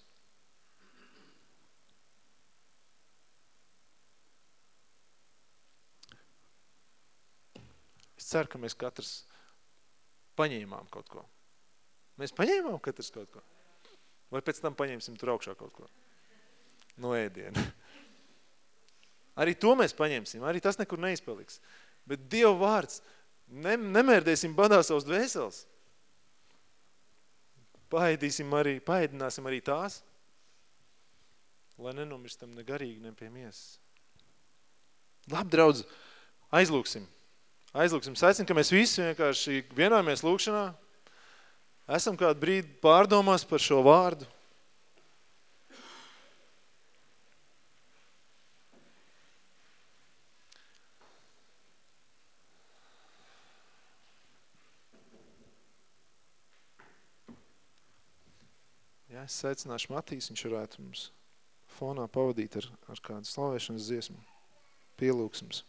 Es ceru, ka mēs katrs paņēmām kaut ko. Mēs paņēmām katrs kaut ko? Vai pēc tam paņemsim tur augšā kaut ko? No ēdiena. Arī to mēs paņemsim, arī tas nekur neizpaliks. Bet Dieva vārds, ne, nemērdēsim badā savus dvēseles. Paēdīsim arī, paēdināsim arī tās, lai nenomirstam ne garīgi, ne pie miesas. Labi, draudz, aizlūksim. Aizlūksim. Es aicinu, ka mēs visi vienkārši vienojamies lūkšanā. Esam kādu brīdi pārdomās par šo vārdu. Jā, es aicināšu Matīs, viņš varētu mums fonā pavadīt ar, ar kādu slavēšanas dziesmu. Pielūksums.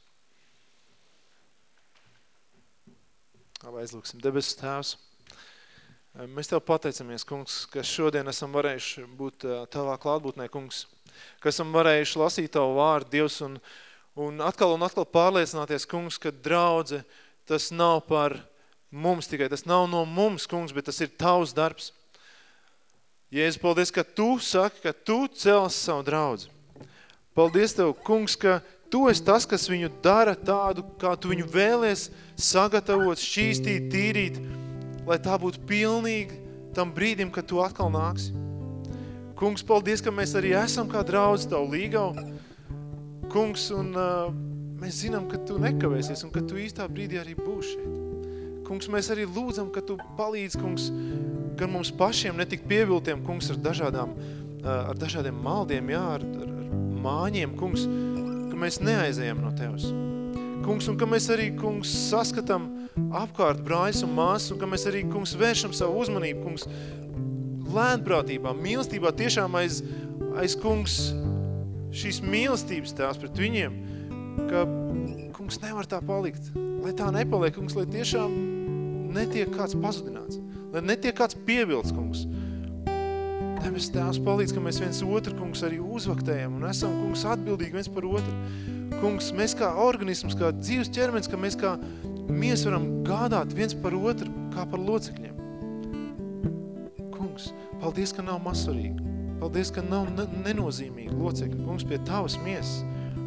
Labi, aizlūksim. Debesu Tēvs, mēs Tev pateicamies, kungs, ka šodien esam varējuši būt Tavā klātbūtnē, kungs, ka esam varējuši lasīt Tavu vārdu, Dievs, un, un atkal un atkal pārliecināties, kungs, ka draudze, tas nav par mums tikai, tas nav no mums, kungs, bet tas ir Tavs darbs. Jēzus, paldies, ka tu saki, ka tu celsi savu draudzi. Paldies Tev, kungs, ka Tu esi tas, kas viņu dara tādu, kā Tu viņu vēlies sagatavot, šķīstīt, tīrīt, lai tā būtu pilnīgi tam brīdim, kad Tu atkal nāksi. Kungs, paldies, ka mēs arī esam kā draudzi Tavu līgavu. Kungs, un uh, mēs zinām, ka Tu nekavēsies un ka Tu īstā brīdī arī būs šeit. Kungs, mēs arī lūdzam, ka Tu palīdz, kungs, gan mums pašiem netikt pieviltiem, kungs, ar dažādām, uh, ar dažādiem maldiem, jā, ar, ar, ar māņiem, kungs, ka mēs neaizējam no Tevs. Kungs, un ka mēs arī, kungs, saskatām apkārt brāļus un māsas, un ka mēs arī, kungs, vēršam savu uzmanību, kungs, lēnprātībā, mīlestībā, tiešām aiz, aiz, kungs, šīs mīlestības tās pret viņiem, ka, kungs, nevar tā palikt. Lai tā nepaliek, kungs, lai tiešām netiek kāds pazudināts, lai netiek kāds pievilts, kungs. Debes Tēvs palīdz, ka mēs viens otru, kungs, arī uzvaktējam un esam, kungs, atbildīgi viens par otru. Kungs, mēs kā organisms, kā dzīves ķermenis, ka mēs kā mēs varam gādāt viens par otru, kā par locekļiem. Kungs, paldies, ka nav mazsvarīgi. Paldies, ka nav nenozīmīgi locekļi, kungs, pie Tavas miesas.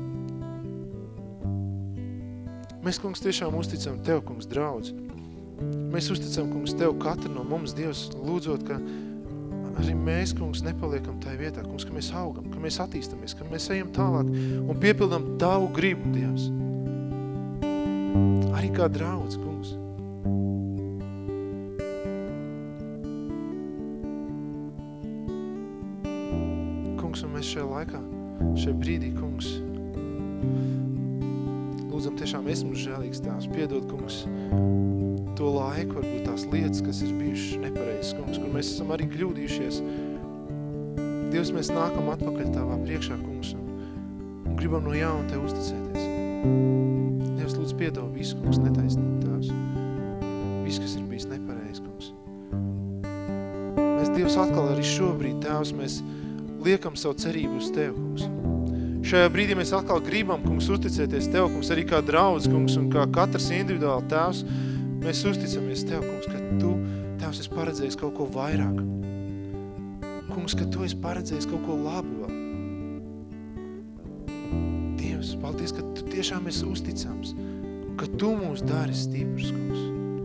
Mēs, kungs, tiešām uzticam Tev, kungs, draudz. Mēs uzticam, kungs, Tev katru no mums, Dievs, lūdzot, ka arī mēs, kungs, nepaliekam tajā vietā, kungs, ka mēs augam, ka mēs attīstamies, ka mēs ejam tālāk un piepildam Tavu gribu, Dievs. Arī kā draudz, kungs. Kungs, un mēs šajā laikā, šajā brīdī, kungs, lūdzam tiešām esmu žēlīgs Tēvs, piedod, kungs, to laiku, varbūt tās lietas, kas ir bijušas nepareizes, kungs, kur mēs esam arī kļūdījušies. Dievs, mēs nākam atpakaļ Tavā priekšā, kungs, un, un gribam no jauna Tev uzticēties. Dievs, lūdzu, piedod visu, kungs, netaisnību, Tēvs. Viss, kas ir bijis nepareizs, kungs. Mēs, Dievs, atkal arī šobrīd, Tēvs, mēs liekam savu cerību uz Tev, kungs. Šajā brīdī mēs atkal gribam, kungs, uzticēties Tev, kungs, arī kā draudz, kungs, un kā katrs individuāli, Tēvs, mēs uzticamies Tev, kungs, ka Tu, Tēvs, esi paredzējis kaut ko vairāk. Kungs, ka Tu esi paredzējis kaut ko labu vēl. Dievs, paldies, ka Tu tiešām esi uzticams, un ka Tu mūs dari stiprs, kungs.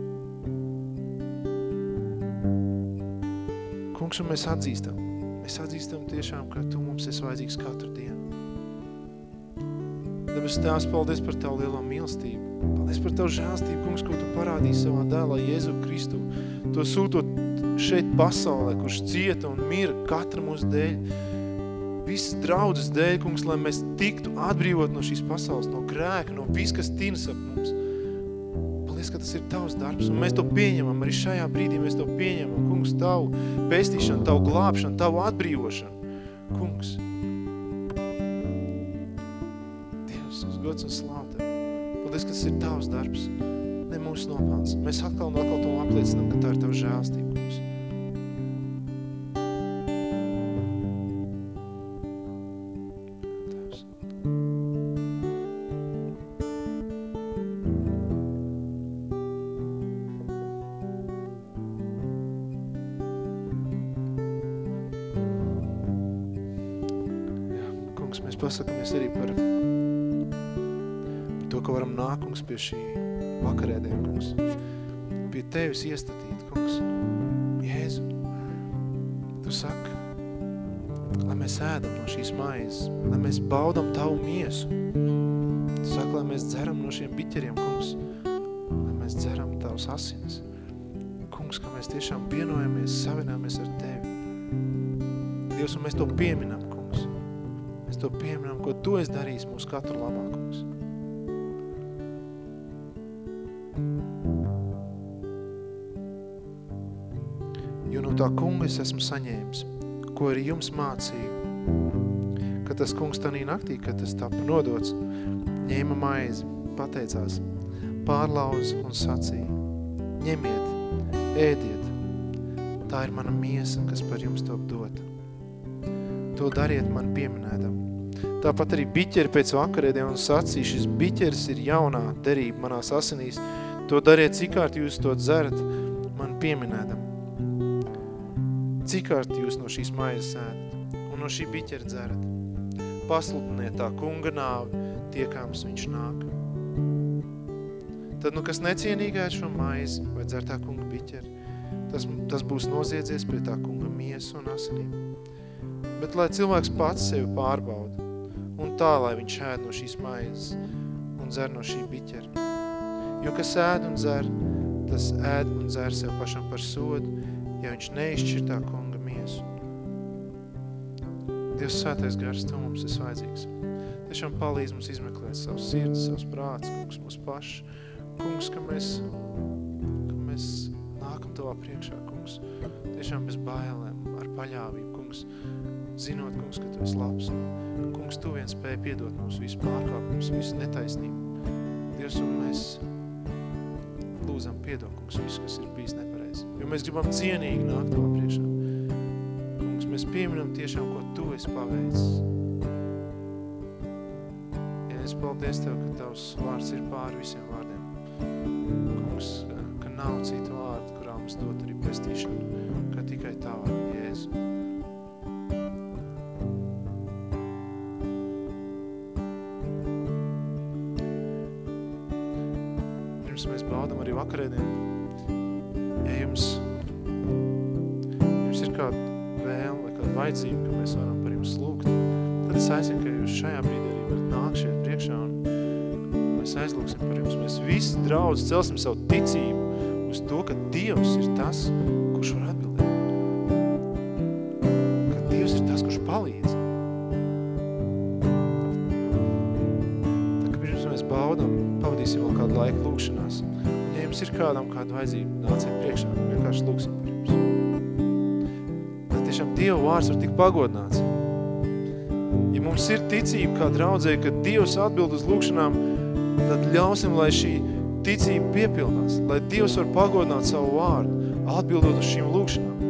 Kungs, un mēs atzīstam, mēs atzīstam tiešām, ka Tu mums esi vajadzīgs katru dienu. Debes Tēvs, paldies par Tavu lielo mīlestību. Paldies par Tavu žēlstību, kungs, ko Tu parādīji savā dēlā Jēzu Kristu. To sūtot šeit pasaulē, kurš cieta un mira katra mūsu dēļ. Visas draudzes dēļ, kungs, lai mēs tiktu atbrīvot no šīs pasaules, no grēka, no viss, kas tinas ap mums. Paldies, ka tas ir Tavs darbs, un mēs to pieņemam. Arī šajā brīdī mēs to pieņemam. Kungs, Tavu pestīšanu, Tavu glābšanu, Tavu atbrīvošanu. Kungs, gods un slāv Tev. Paldies, ka tas ir Tavs darbs, ne mūsu nopelns. Mēs atkal un atkal to apliecinām, ka tā ir Tava žēlstība, kungs. Tevs. Jā, kungs, mēs pasakamies arī par to, ka varam nākt, kungs, pie šī vakarēdiem, kungs, pie Tevis iestatīt, kungs. Jēzu, Tu saki, lai mēs ēdam no šīs maizes, lai mēs baudam Tavu miesu. Tu saki, lai mēs dzeram no šiem biķeriem, kungs, lai mēs dzeram Tavas asinis. Kungs, ka mēs tiešām vienojamies, savināmies ar Tevi. Dievs, un mēs to pieminam, kungs. Mēs to pieminam, ko Tu esi darījis mūsu katru labā, kungs. Jo no tā kunga es esmu saņēmis, ko arī jums mācīju, ka tas kungs tanī naktī, kad tas tapa nodots, ņēma maizi, pateicās, pārlauz un sacīja, ņemiet, ēdiet, tā ir mana miesa, kas par jums top dota. To dariet man pieminētam. Tāpat arī biķeri pēc vakarēdiem un sacīja, šis biķeris ir jaunā derība manās asinīs, to dariet cikārt jūs to dzerat man pieminētam. Cik kārt jūs no šīs maizes ēdat un no šī biķera dzerat? Pasludiniet tā kunga nāvi, tiekams viņš nāk. Tad, nu, kas necienīgi ēd šo maizi vai dzer tā kunga biķeri, tas, tas būs noziedzies pret tā kunga miesu un asinīm. Bet lai cilvēks pats sevi pārbauda, un tā, lai viņš ēd no šīs maizes un dzer no šī biķera. Jo kas ēd un dzer, tas ēd un dzer sev pašam par sodu, ja viņš neizšķir tā kunga miesu. Dievs svētais gars, tu mums esi vajadzīgs. Tiešām palīdz mums izmeklēt savus sirdis, savus prātus, kungs, mūsu paši. Kungs, ka mēs, ka mēs nākam tavā priekšā, kungs, tiešām bez bailēm, ar paļāvību, kungs, zinot, kungs, ka tu esi labs. Kungs, tu vien spēj piedot mūsu visu pārkāpumus, visu netaisnību. Dievs, un mēs lūdzam piedot, kungs, visu, kas ir bijis nepareizi. Jo mēs gribam cienīgi nākt tavā priekšā. Kungs, mēs pieminam tiešām, ko tu esi paveicis. Ja es paldies Tev, ka Tavs vārds ir pāri visiem vārdiem. Kungs, ka nav citu vārdu, kurā mums dot arī pestīšanu, kā tikai tā vārdu Jēzu. Pirms mēs baudam arī vakarēdienu, ja jums, jums ir kāda vēlme vai kāda vajadzība, ka mēs varam par jums lūgt, tad es aicinu, ka jūs šajā brīdī arī varat nākt šeit priekšā un mēs aizlūksim par jums. Mēs visi draudz celsim savu ticību uz to, ka Dievs ir tas, kurš var atbildēt. Ka Dievs ir tas, kurš palīdz. Tā kā pirms mēs baudam, pavadīsim vēl kādu laiku lūkšanās. Un ja jums ir kādam kāda vajadzība, nāciet priekšā, vienkārši lūksim par jums. Lai tiešām Dieva vārds var tik pagodināts. Ja mums ir ticība kā draudzē, ka Dievs atbild uz lūkšanām, tad ļausim, lai šī ticība piepildās, lai Dievs var pagodināt savu vārdu, atbildot uz šīm lūkšanām.